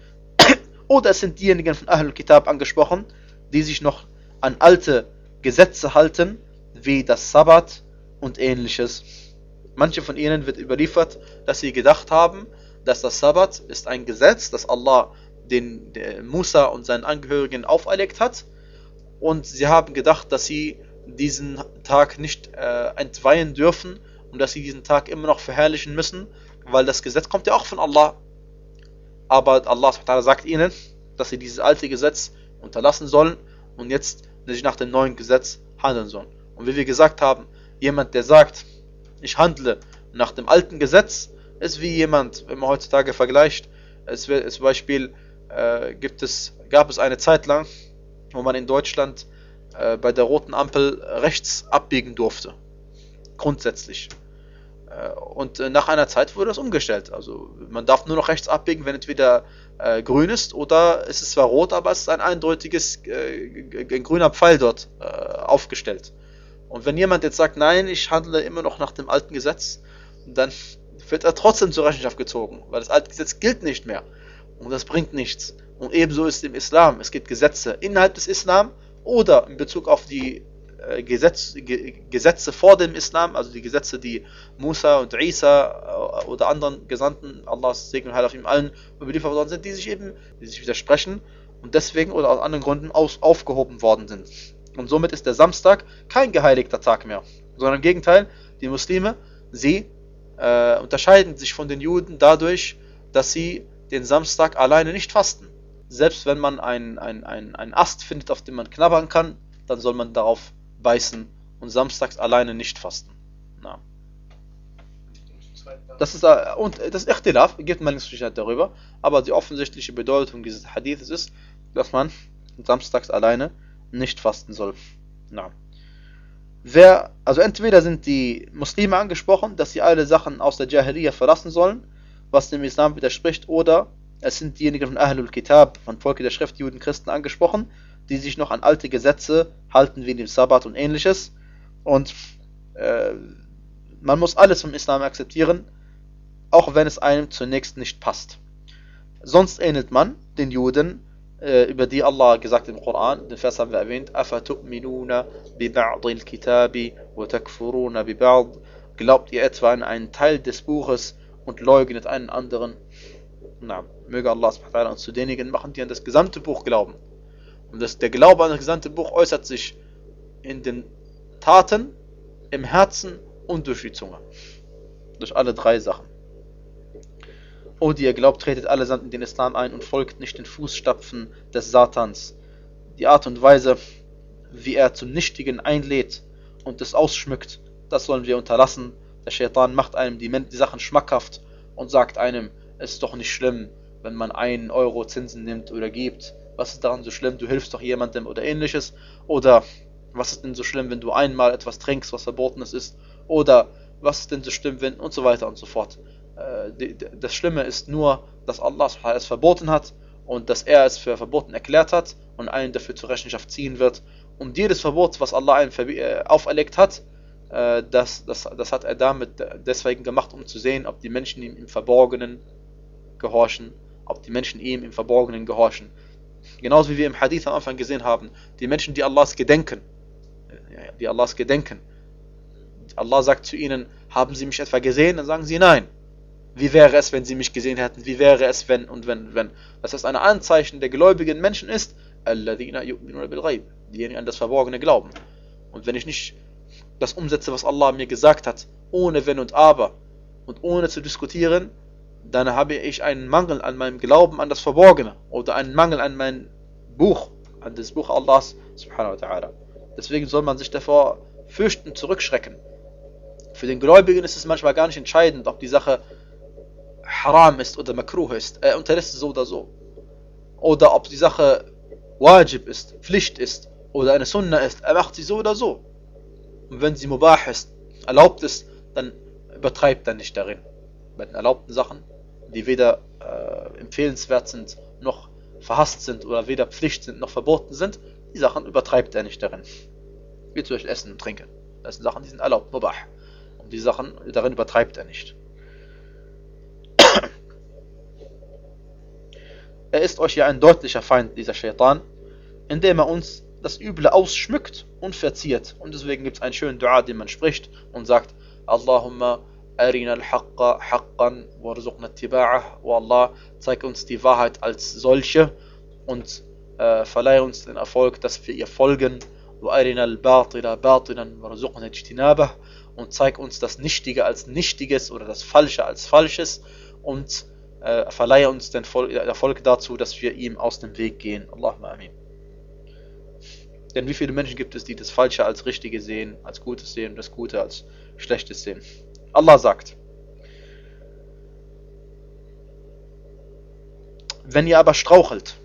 Oder es sind diejenigen von Ahlul Kitab angesprochen, die sich noch an alte Gesetze halten, wie das Sabbat und ähnliches. Manche von ihnen wird überliefert, dass sie gedacht haben, dass das Sabbat ist ein Gesetz, das Allah den, den Musa und seinen Angehörigen auferlegt hat, und sie haben gedacht, dass sie diesen Tag nicht äh, entweihen dürfen und dass sie diesen Tag immer noch verherrlichen müssen, weil das Gesetz kommt ja auch von Allah. Aber Allah sagt ihnen, dass sie dieses alte Gesetz unterlassen sollen und jetzt sich nach dem neuen Gesetz handeln sollen. Und wie wir gesagt haben, jemand, der sagt, ich handle nach dem alten Gesetz, ist wie jemand, wenn man heutzutage vergleicht, es wird, zum Beispiel äh, gibt es, gab es eine Zeit lang, wo man in Deutschland äh, bei der roten Ampel rechts abbiegen durfte. Grundsätzlich. Äh, und äh, nach einer Zeit wurde das umgestellt. Also man darf nur noch rechts abbiegen, wenn entweder äh, grün ist oder es ist zwar rot, aber es ist ein eindeutiges, äh, ein grüner Pfeil dort äh, aufgestellt. Und wenn jemand jetzt sagt, nein, ich handle immer noch nach dem alten Gesetz, dann wird er trotzdem zur Rechenschaft gezogen, weil das alte Gesetz gilt nicht mehr. Und das bringt nichts. Und ebenso ist es im Islam. Es gibt Gesetze innerhalb des Islam oder in Bezug auf die äh, Gesetz, Ge Gesetze vor dem Islam, also die Gesetze, die Musa und Isa äh, oder anderen Gesandten, Allahs Segen und Heil auf ihm allen, überliefert worden sind, die sich eben, die sich widersprechen und deswegen oder aus anderen Gründen aus, aufgehoben worden sind. Und somit ist der Samstag kein geheiligter Tag mehr, sondern im Gegenteil, die Muslime, sie äh, unterscheiden sich von den Juden dadurch, dass sie den Samstag alleine nicht fasten. Selbst wenn man einen ein, ein Ast findet, auf dem man knabbern kann, dann soll man darauf beißen und samstags alleine nicht fasten. Na. Das ist, äh, und das ist Ikhtilaf, gibt Meinungsverschiedenheit darüber, aber die offensichtliche Bedeutung dieses Hadiths ist, dass man samstags alleine nicht fasten soll. Na. Wer, also entweder sind die Muslime angesprochen, dass sie alle Sachen aus der Jahiliya verlassen sollen, was dem Islam widerspricht, oder es sind diejenigen von Ahlul Kitab, von Volke der Schrift, Juden, Christen angesprochen, die sich noch an alte Gesetze halten, wie dem Sabbat und ähnliches. Und äh, man muss alles vom Islam akzeptieren, auch wenn es einem zunächst nicht passt. Sonst ähnelt man den Juden, äh, über die Allah gesagt im Koran, den Vers haben wir erwähnt, أَفَتُؤْمِنُونَ بِبَعْضِ الْكِتَابِ وَتَكْفُرُونَ بِبَعْضِ. Glaubt ihr etwa an einen Teil des Buches und leugnet einen anderen? Na, möge Allah subhanahu wa ta'ala uns zu denjenigen machen, die an das gesamte Buch glauben. Und das, der Glaube an das gesamte Buch äußert sich in den Taten, im Herzen und durch die Zunge. Durch alle drei Sachen. O die ihr glaubt, tretet allesamt in den Islam ein und folgt nicht den Fußstapfen des Satans. Die Art und Weise, wie er zum Nichtigen einlädt und es ausschmückt, das sollen wir unterlassen. Der Shaitan macht einem die, die Sachen schmackhaft und sagt einem, es ist doch nicht schlimm, wenn man einen Euro Zinsen nimmt oder gibt. Was ist daran so schlimm? Du hilfst doch jemandem oder ähnliches. Oder was ist denn so schlimm, wenn du einmal etwas trinkst, was verbotenes ist? Oder was ist denn so schlimm, wenn... und so weiter und so fort. Das Schlimme ist nur, dass Allah es verboten hat und dass er es für verboten erklärt hat und einen dafür zur Rechenschaft ziehen wird. Und jedes Verbot, was Allah einem auferlegt hat, das, das, das hat er damit deswegen gemacht, um zu sehen, ob die Menschen ihm im Verborgenen gehorchen, ob die Menschen ihm im Verborgenen gehorchen. Genauso wie wir im Hadith am Anfang gesehen haben, die Menschen, die Allahs gedenken, die Allahs gedenken, Allah sagt zu ihnen, haben sie mich etwa gesehen? Dann sagen sie nein. Wie wäre es, wenn sie mich gesehen hätten? Wie wäre es, wenn und wenn, wenn? Das heißt, ein Anzeichen der gläubigen Menschen ist, الَّذِينَ يُؤْمِنُونَ بِالْغَيْبِ, diejenigen an das Verborgene glauben. Und wenn ich nicht das umsetze, was Allah mir gesagt hat, ohne Wenn und Aber und ohne zu diskutieren, dann habe ich einen Mangel an meinem Glauben an das Verborgene oder einen Mangel an mein Buch, an das Buch Allahs subhanahu wa ta'ala. Deswegen soll man sich davor fürchten, zurückschrecken. Für den Gläubigen ist es manchmal gar nicht entscheidend, ob die Sache haram ist oder makruh ist. Er unterlässt es so oder so. Oder ob die Sache wajib ist, Pflicht ist oder eine Sunna ist, er macht sie so oder so. Und wenn sie mubah ist, erlaubt ist, dann übertreibt er nicht darin. Bei den erlaubten Sachen, die weder äh, empfehlenswert sind, noch verhasst sind oder weder Pflicht sind, noch verboten sind, die Sachen übertreibt er nicht darin. Wie zum Beispiel Essen und Trinken. Das sind Sachen, die sind erlaubt, mubah. Und die Sachen, darin übertreibt er nicht. Er ist euch ja ein deutlicher Feind, dieser Shaitan, indem er uns das Üble ausschmückt und verziert. Und deswegen gibt es einen schönen Dua, den man spricht und sagt, Allahumma arina al-haqqa haqqan warzuqna ittiba'ah. O Allah, zeig uns die Wahrheit als solche und äh, verleihe uns den Erfolg, dass wir ihr folgen. Wa arina al-batila batilan warzuqna ijtinabah. Und zeig uns das Nichtige als Nichtiges oder das Falsche als Falsches und äh, verleihe uns den Erfolg dazu, dass wir ihm aus dem Weg gehen. Allahumma amin. Denn wie viele Menschen gibt es, die das Falsche als Richtige sehen, als Gutes sehen und das Gute als Schlechtes sehen? Allah sagt, wenn ihr aber strauchelt,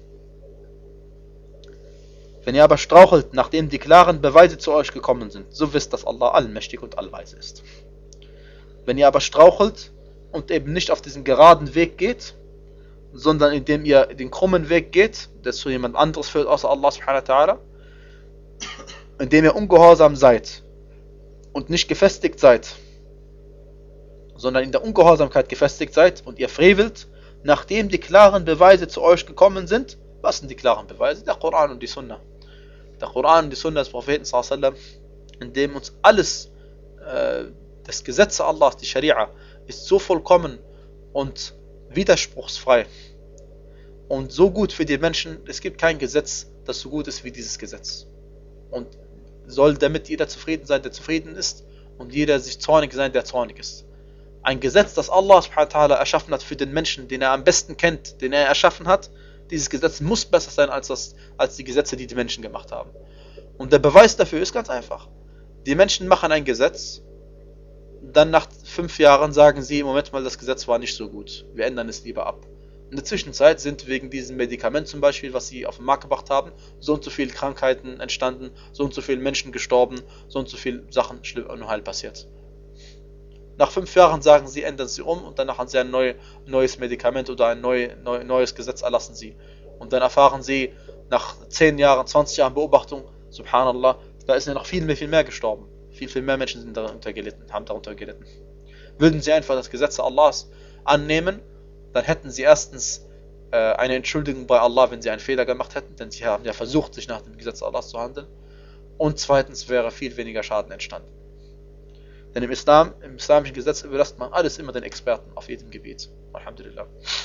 wenn ihr aber strauchelt, nachdem die klaren Beweise zu euch gekommen sind, so wisst, dass Allah allmächtig und allweise ist. Wenn ihr aber strauchelt und eben nicht auf diesen geraden Weg geht, sondern indem ihr den krummen Weg geht, der zu jemand anderes führt, außer Allah subhanahu wa ta'ala, indem ihr ungehorsam seid und nicht gefestigt seid, sondern in der Ungehorsamkeit gefestigt seid und ihr frevelt, nachdem die klaren Beweise zu euch gekommen sind. Was sind die klaren Beweise? Der Koran und die Sunna. Der Koran und die Sunna des Propheten sallallahu alaihi wasallam, in dem uns alles, äh, das Gesetz Allahs, die Scharia, ist so vollkommen und widerspruchsfrei und so gut für die Menschen. Es gibt kein Gesetz, das so gut ist wie dieses Gesetz. Und soll damit jeder zufrieden sein, der zufrieden ist, und jeder sich zornig sein, der zornig ist. Ein Gesetz, das Allah subhanahu wa ta'ala erschaffen hat für den Menschen, den er am besten kennt, den er erschaffen hat, dieses Gesetz muss besser sein als, das, als die Gesetze, die die Menschen gemacht haben. Und der Beweis dafür ist ganz einfach. Die Menschen machen ein Gesetz, dann nach fünf Jahren sagen sie, im Moment mal, das Gesetz war nicht so gut, wir ändern es lieber ab. In der Zwischenzeit sind wegen diesem Medikament zum Beispiel, was sie auf den Markt gebracht haben, so und so viele Krankheiten entstanden, so und so viele Menschen gestorben, so und so viele Sachen schlimm und heil passiert. Nach fünf Jahren sagen sie, ändern sie um und danach haben sie ein neu, neues Medikament oder ein neu, neu, neues Gesetz erlassen sie. Und dann erfahren sie nach zehn Jahren, zwanzig Jahren Beobachtung, subhanallah, da ist ja noch viel mehr, viel mehr gestorben. Viel, viel mehr Menschen sind darunter gelitten, haben darunter gelitten. Würden sie einfach das Gesetz Allahs annehmen, dann hätten sie erstens äh, eine Entschuldigung bei Allah, wenn sie einen Fehler gemacht hätten, denn sie haben ja versucht, sich nach dem Gesetz Allahs zu handeln. Und zweitens wäre viel weniger Schaden entstanden. Denn im Islam, im islamischen Gesetz überlässt man alles immer den Experten auf jedem Gebiet. Alhamdulillah.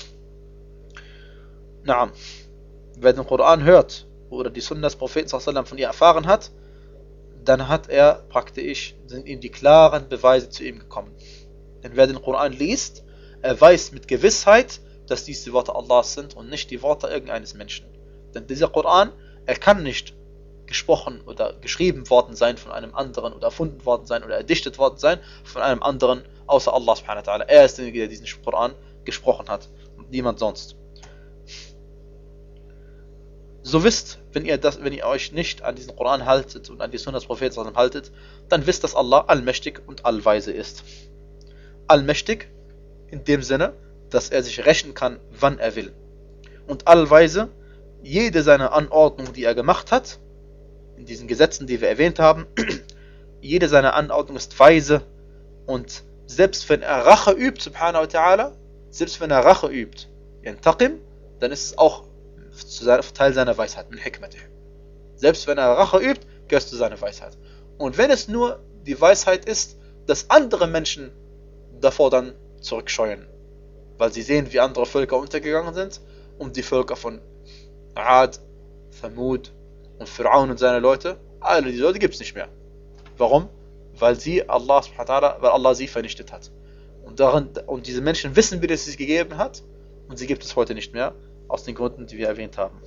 Naam. Wer den Koran hört oder die Sunna des Propheten sallallahu alaihi wasallam von ihr erfahren hat, dann hat er praktisch, sind ihm die klaren Beweise zu ihm gekommen. Denn wer den Koran liest, er weiß mit Gewissheit, dass dies die Worte Allahs sind und nicht die Worte irgendeines Menschen. Denn dieser Koran, er kann nicht gesprochen oder geschrieben worden sein von einem anderen oder erfunden worden sein oder erdichtet worden sein von einem anderen außer Allah subhanahu wa ta'ala. Er ist derjenige, der diesen Koran gesprochen hat und niemand sonst. So wisst, wenn ihr, das, wenn ihr euch nicht an diesen Koran haltet und an die Sunna des Propheten haltet, dann wisst, dass Allah allmächtig und allweise ist. Allmächtig in dem Sinne, dass er sich rächen kann, wann er will. Und allweise, jede seiner Anordnungen, die er gemacht hat, in diesen Gesetzen, die wir erwähnt haben, jede seiner Anordnungen ist weise, und selbst wenn er Rache übt, subhanahu wa ta'ala, selbst wenn er Rache übt, yantaqim, dann ist es auch Teil seiner Weisheit, min hikmatih. Selbst wenn er Rache übt, gehört zu seiner Weisheit. Und wenn es nur die Weisheit ist, dass andere Menschen davor dann zurückscheuen, weil sie sehen, wie andere Völker untergegangen sind, und die Völker von Ad, Thamud und Fir'aun und seine Leute, alle diese Leute gibt es nicht mehr. Warum? Weil sie Allah subhanahu wa ta'ala, weil Allah sie vernichtet hat. Und, darin, und diese Menschen wissen, wie es sie gegeben hat, und sie gibt es heute nicht mehr, aus den Gründen, die wir erwähnt haben.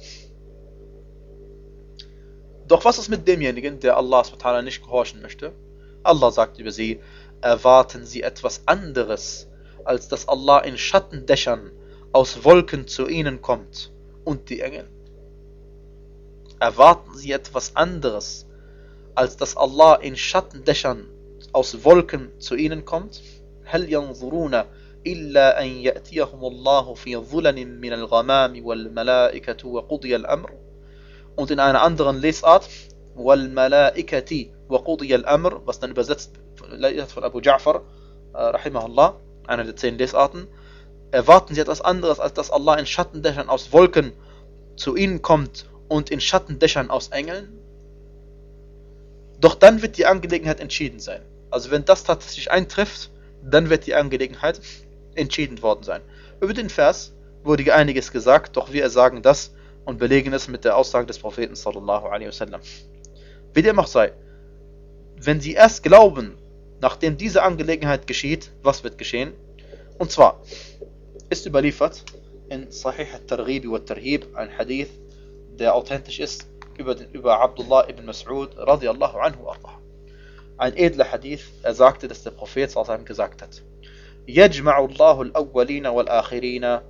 Doch was ist mit demjenigen, der Allah subhanahu wa ta'ala nicht gehorchen möchte? Allah sagt über sie, erwarten sie etwas anderes, als dass Allah in Schattendächern aus Wolken zu ihnen kommt und die Engel. erwarten sie etwas anderes, als dass Allah in Schattendächern aus Wolken zu ihnen kommt? هل ينظرون إلا أن يأتيهم الله في ظلل من الغمام والملائكة وقضي الأمر. Und in einer anderen Lesart والملائكة وقضي الأمر, was dann übersetzt von Abu Ja'far rahimahullah, einer der zehn Lesarten. Erwarten sie etwas anderes, als dass Allah in Schattendächern aus Wolken zu ihnen kommt und in Schattendächern aus Engeln? Doch dann wird die Angelegenheit entschieden sein. Also wenn das tatsächlich eintrifft, dann wird die Angelegenheit entschieden worden sein. Über den Vers wurde einiges gesagt, doch wir sagen das und belegen es mit der Aussage des Propheten sallallahu alaihi wasallam. Wie dem auch sei, wenn sie erst glauben, nachdem diese Angelegenheit geschieht, was wird geschehen? Und zwar ist überliefert in Sahih al-Targhib wa al-Tarhib ein Hadith, der authentisch ist, über, den, über Abdullah ibn Mas'ud radiyallahu anhu ardah. Ein edler Hadith, er sagte, dass der Prophet sallallahu alaihi wasallam gesagt hat: يجمع الله الأولين والآخرين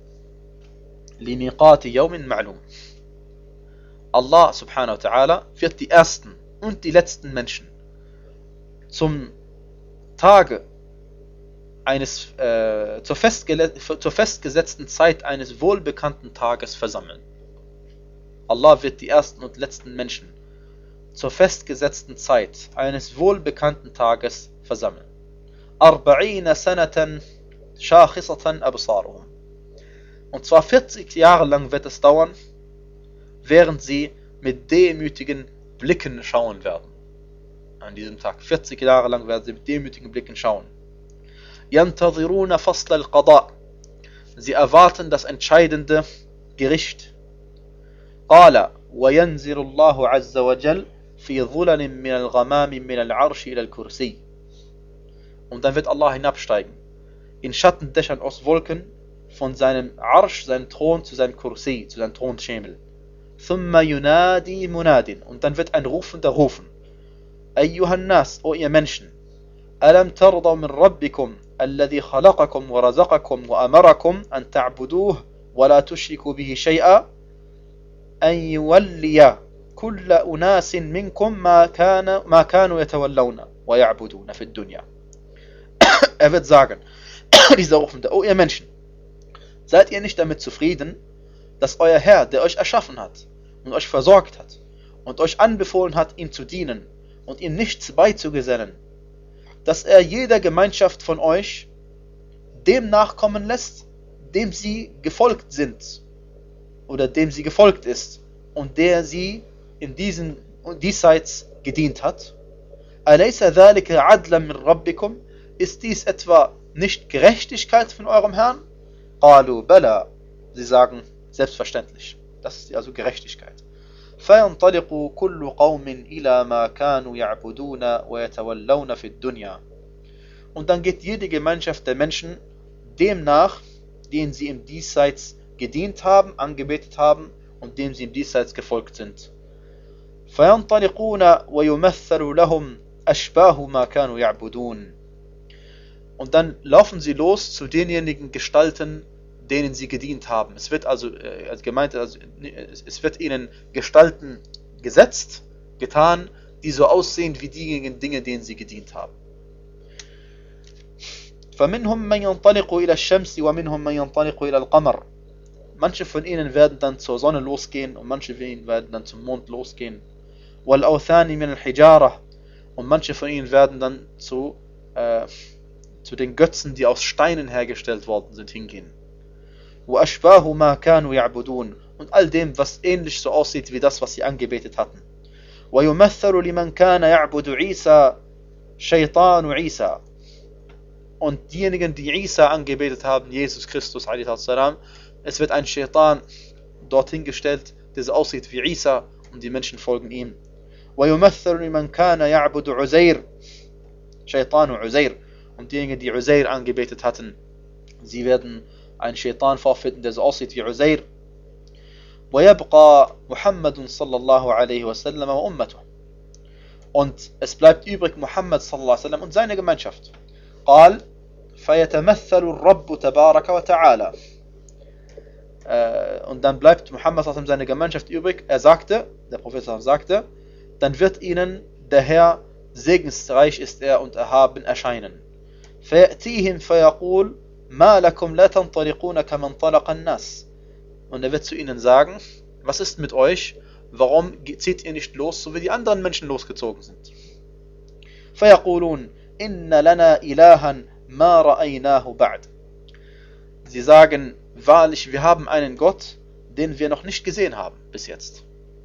لميقات يوم معلوم. Allah subhanahu wa ta'ala wird die ersten und die letzten Menschen zum Tage eines äh, zur, festge zur festgesetzten Zeit eines wohlbekannten Tages versammeln. Allah wird die ersten und letzten Menschen zur festgesetzten Zeit eines wohlbekannten Tages versammeln. Arba'ina sanatan shakhisatan absaruhum. Und zwar vierzig Jahre lang wird es dauern, während sie mit demütigen Blicken schauen werden. An diesem Tag. vierzig Jahre lang werden sie mit demütigen Blicken schauen. Yantadhiruna fasl al-qada. Sie erwarten das entscheidende Gericht. Qala wa yanzilu Allahu azza wa jal fi dhulalin min al-ghamami min al-arshi ila al-kursi. Und dann wird Allah hinabsteigen in Schattendächern aus Wolken von seinem Arsch, seinem Thron zu seinem Kursi, zu seinem Thronschemel. Thumma yunadi munadin. Und dann wird ein Rufender rufen: Ayyuhan nas, o ihr Menschen, alam tardaw min rabbikum alladhi khalaqakum wa razaqakum wa amarakum an ta'buduh wa la tushriku bihi shay'a an yuwalliya kulla unasin minkum ma kana ma kanu yatawallawna wa ya'buduna fi ad-dunya. Er wird sagen, dieser Rufende: O ihr Menschen, seid ihr nicht damit zufrieden, dass euer Herr, der euch erschaffen hat und euch versorgt hat und euch anbefohlen hat, ihm zu dienen und ihm nichts beizugesellen, dass er jeder Gemeinschaft von euch dem nachkommen lässt, dem sie gefolgt sind oder dem sie gefolgt ist und der sie in diesen diesseits gedient hat? Alaysa dhalika adlan min rabbikum? Ist dies etwa nicht Gerechtigkeit von eurem Herrn? Qalu bala. Sie sagen, selbstverständlich. Das ist also Gerechtigkeit. فَيَنْطَلِقُوا كُلُّ قَوْمٍ إِلَى مَا كَانُوا يَعْبُدُونَ وَيَتَوَلَّوْنَ فِي الدُّنْيَا. Und dann geht jede Gemeinschaft der Menschen dem nach, denen sie im Diesseits gedient haben, angebetet haben und dem sie im Diesseits gefolgt sind. فَيَنْطَلِقُونَ وَيُمَثَّلُ لَهُمْ أَشْبَاهُ مَا كَانُوا يَعْبُدُونَ. Und dann laufen sie los zu denjenigen Gestalten, denen sie gedient haben. Es wird also äh, gemeint, also, es wird ihnen Gestalten gesetzt, getan, die so aussehen wie diejenigen Dinge, denen sie gedient haben. فَمِنْهُمْ مَنْ يَنْطَلِقُ إِلَى الشَّمْسِ وَمِنْهُمْ مَنْ يَنْطَلِقُ إِلَى الْقَمَرِ. Manche von ihnen werden dann zur Sonne losgehen und manche von ihnen werden dann zum Mond losgehen. وَالْأَوْثَانِ مِنَ الْحِجَارَةِ. Und manche von ihnen werden dann zu äh, zu den Götzen, die aus Steinen hergestellt worden sind, hingehen. وَأَشْبَاهُ مَا كَانُوا يَعْبُدُونَ. Und all dem, was ähnlich so aussieht wie das, was sie angebetet hatten. وَيُمَثَّلُ لِمَنْ كَانَ يَعْبُدُ عِيسَى شَيْطَانُ عِيسَى. Und diejenigen, die Isa angebetet haben, Jesus Christus, es wird ein Shaitan dorthin gestellt, der so aussieht wie Isa, und die Menschen folgen ihm. وَيُمَثَّلُ لِمَنْ كَانَ يَعْبُدُ عُزَيْرُ شَيْطَانُ عُزَيْرُ. Und diejenigen, die Uzair angebetet hatten, sie werden einen Shaitan vorfinden, der so aussieht wie Uzair. وَيَبْقَى مُحَمَّدٌ صَلَّى اللَّهُ عَلَيْهِ وَسَلَّمَ وَأُمَّتُهُ. Und es bleibt übrig Muhammad sallallahu alaihi wasallam und seine Gemeinschaft. قال فيتمثل الرب تبارك وتعالى äh, und dann bleibt Muhammad seine Gemeinschaft übrig. Er sagte, der Prophet sagte, dann wird ihnen der Herr, segensreich ist er und erhaben, erscheinen. فَيَأْتِيهِمْ فَيَقُولُ مَا لَكُمْ لَا تَنْطَلِقُونَ كَمَنْ طَلَقَ النَّاسِ. Und er wird zu ihnen sagen, was ist mit euch? Warum zieht ihr nicht los, so wie die anderen Menschen losgezogen sind? فَيَقُولُونَ إِنَّ لَنَا إِلَهًا مَا رَأَيْنَاهُ بَعْدَ. Sie sagen, wahrlich, wir haben einen Gott, den wir noch nicht gesehen haben bis jetzt.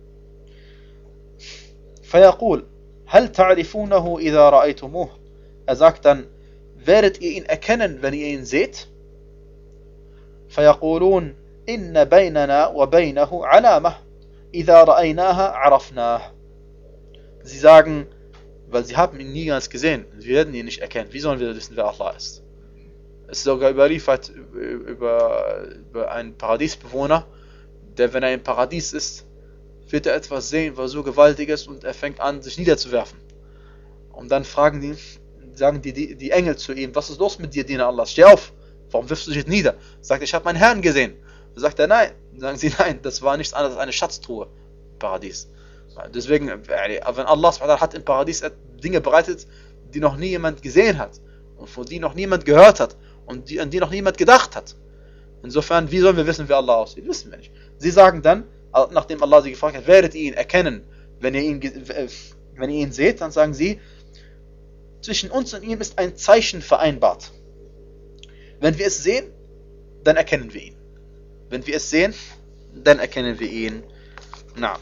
فَيَقُولُ هَلْ تَعْرِفُونَهُ إِذَا رَأَيْتُمُوهُ. Er sagt dann, werdet ihr ihn erkennen, wenn ihr ihn seht? فَيَقُولُونَ إِنَّ بَيْنَنَا وَبَيْنَهُ عَلَامَةً إِذَا رَأَيْنَاهَا عَرَفْنَاهُ. Sie sagen, weil sie haben ihn nie ganz gesehen, sie werden ihn nicht erkennen. Wie sollen wir wissen, wer Allah ist? Es ist sogar überliefert über, über einen Paradiesbewohner, der, wenn er im Paradies ist, wird er etwas sehen, was so gewaltig ist, und er fängt an, sich niederzuwerfen. Und dann fragen die, sagen die, die, die Engel zu ihm, was ist los mit dir, Diener Allah? Steh auf, warum wirfst du dich nieder? Sagt, ich habe meinen Herrn gesehen. Sagt er, nein. Sagen sie, nein, das war nichts anderes als eine Schatztruhe im Paradies. Deswegen, wenn Allah hat im Paradies Dinge bereitet, die noch nie jemand gesehen hat und von die noch niemand gehört hat und die, an die noch niemand gedacht hat. Insofern, wie sollen wir wissen, wer Allah aussieht? Wissen wir nicht. Sie sagen dann, nachdem Allah sie gefragt hat, werdet ihr ihn erkennen, wenn ihr ihn, wenn ihr ihn seht, dann sagen sie, zwischen uns und ihm ist ein Zeichen vereinbart. Wenn wir es sehen, dann erkennen wir ihn. Wenn wir es sehen, dann erkennen wir ihn. Na.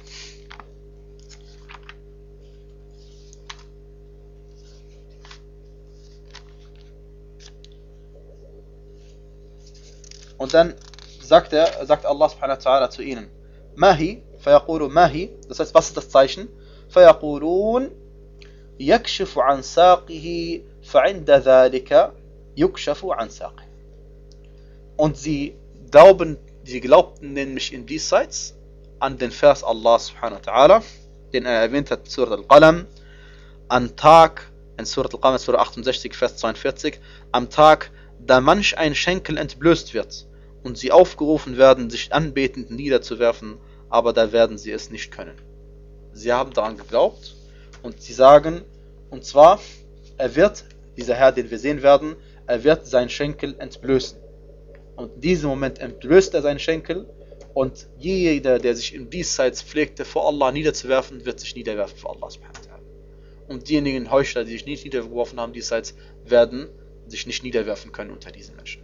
Und dann sagt er, sagt Allah subhanahu wa ta'ala zu ihnen, Mahi, fayaqulu Mahi, das heißt, was ist das Zeichen? Fayaqulun yakshifu an saqihi fa'inda dhalika yukshafu an saqih. Und sie glauben, sie glaubten nämlich in diesseits an den Vers Allah subhanahu wa ta'ala, den er erwähnt hat, Surat al-Qalam, am Tag, in Surat al-Qalam, Surah achtundsechzig, Vers zweiundvierzig, am Tag, da manch ein Schenkel entblößt wird und sie aufgerufen werden, sich anbetend niederzuwerfen, aber da werden sie es nicht können. Sie haben daran geglaubt und sie sagen, und zwar, er wird, dieser Herr, den wir sehen werden, er wird seinen Schenkel entblößen. Und in diesem Moment entblößt er seinen Schenkel und jeder, der sich im Diesseits pflegte, vor Allah niederzuwerfen, wird sich niederwerfen vor Allah subhanahu wa ta'ala. Und diejenigen Heuchler, die sich nicht niedergeworfen haben, diesseits, werden sich nicht niederwerfen können unter diesen Menschen.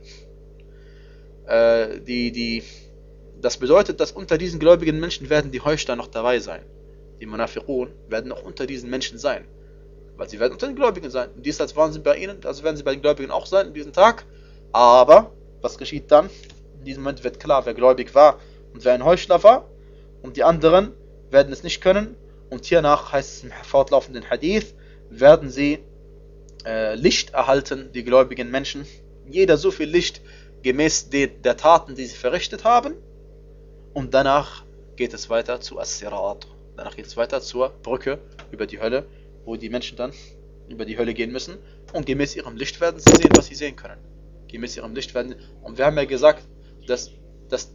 Äh, die, die, das bedeutet, dass unter diesen gläubigen Menschen werden die Heuchler noch dabei sein. Die Munafiqun werden noch unter diesen Menschen sein. Weil sie werden unter den Gläubigen sein. In diesseits waren sie bei ihnen, also werden sie bei den Gläubigen auch sein in diesem Tag. Aber, was geschieht dann? In diesem Moment wird klar, wer gläubig war und wer ein Heuchler war. Und die anderen werden es nicht können. Und hiernach heißt es im fortlaufenden Hadith, werden sie äh, Licht erhalten, die gläubigen Menschen. Jeder so viel Licht gemäß de, der Taten, die sie verrichtet haben. Und danach geht es weiter zu As-Sirat. Danach geht es weiter zur Brücke über die Hölle, wo die Menschen dann über die Hölle gehen müssen. Und gemäß ihrem Licht werden sie sehen, was sie sehen können. Gemäß ihrem Licht werden. Und wir haben ja gesagt, dass, dass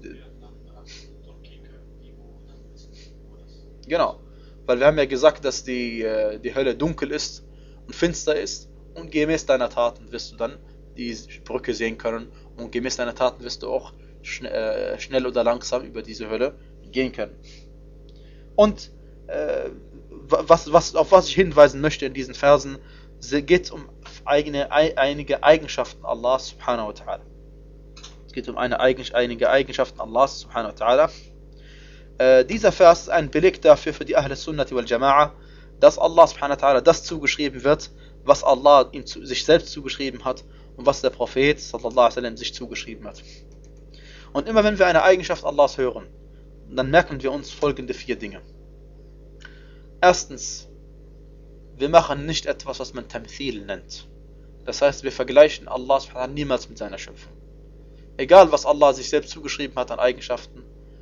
genau, weil wir haben ja gesagt, dass die, die Hölle dunkel ist und finster ist. Und gemäß deiner Taten wirst du dann die Brücke sehen können. Und gemäß deiner Taten wirst du auch schn äh, schnell oder langsam über diese Hölle gehen können. Und äh, was, was, auf was ich hinweisen möchte in diesen Versen, geht es um eigene, einige Eigenschaften Allahs subhanahu wa ta'ala. Es geht um eine, einige Eigenschaften Allahs subhanahu wa ta'ala. Äh, dieser Vers ist ein Beleg dafür für die Ahl Sunnati wal Jama'a, dass Allah subhanahu wa ta'ala das zugeschrieben wird, was Allah ihm zu, sich selbst zugeschrieben hat und was der Prophet sallallahu alaihi wasallam sich zugeschrieben hat. Und immer wenn wir eine Eigenschaft Allahs hören, dann merken wir uns folgende vier Dinge. Erstens, wir machen nicht etwas, was man Tamthil nennt. Das heißt, wir vergleichen Allah subhanahu wa ta'ala niemals mit seiner Schöpfung. Egal, was Allah sich selbst zugeschrieben hat an Eigenschaften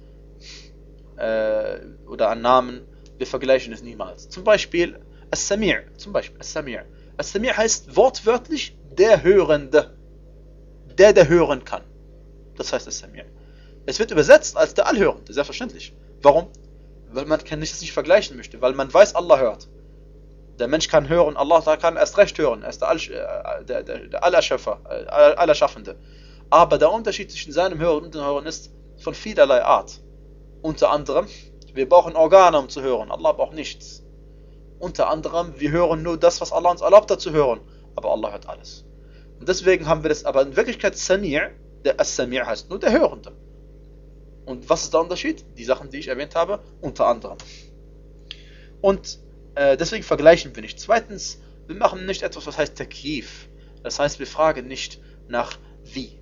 äh, oder an Namen, wir vergleichen es niemals. Zum Beispiel As-Sami'. Zum Beispiel As-Sami'. As-Sami' heißt wortwörtlich der Hörende. Der, der hören kann. Das heißt As-Sami'. Es wird übersetzt als der Allhörende, selbstverständlich. Warum? Weil man kann nicht, das nicht vergleichen möchte, weil man weiß, Allah hört. Der Mensch kann hören, Allah kann erst recht hören, er ist der, All, äh, der, der, der Allerschöpfer, äh, Allerschaffende. Aber der Unterschied zwischen seinem Hören und dem Hören ist von vielerlei Art. Unter anderem, wir brauchen Organe, um zu hören, Allah braucht nichts. Unter anderem, wir hören nur das, was Allah uns erlaubt hat zu hören, aber Allah hört alles. Und deswegen haben wir das, aber in Wirklichkeit Sami', der As-Sami' heißt nur der Hörende. Und was ist der Unterschied? Die Sachen, die ich erwähnt habe, unter anderem. Und äh, deswegen vergleichen wir nicht. Zweitens, wir machen nicht etwas, was heißt Takyif. Das heißt, wir fragen nicht nach wie.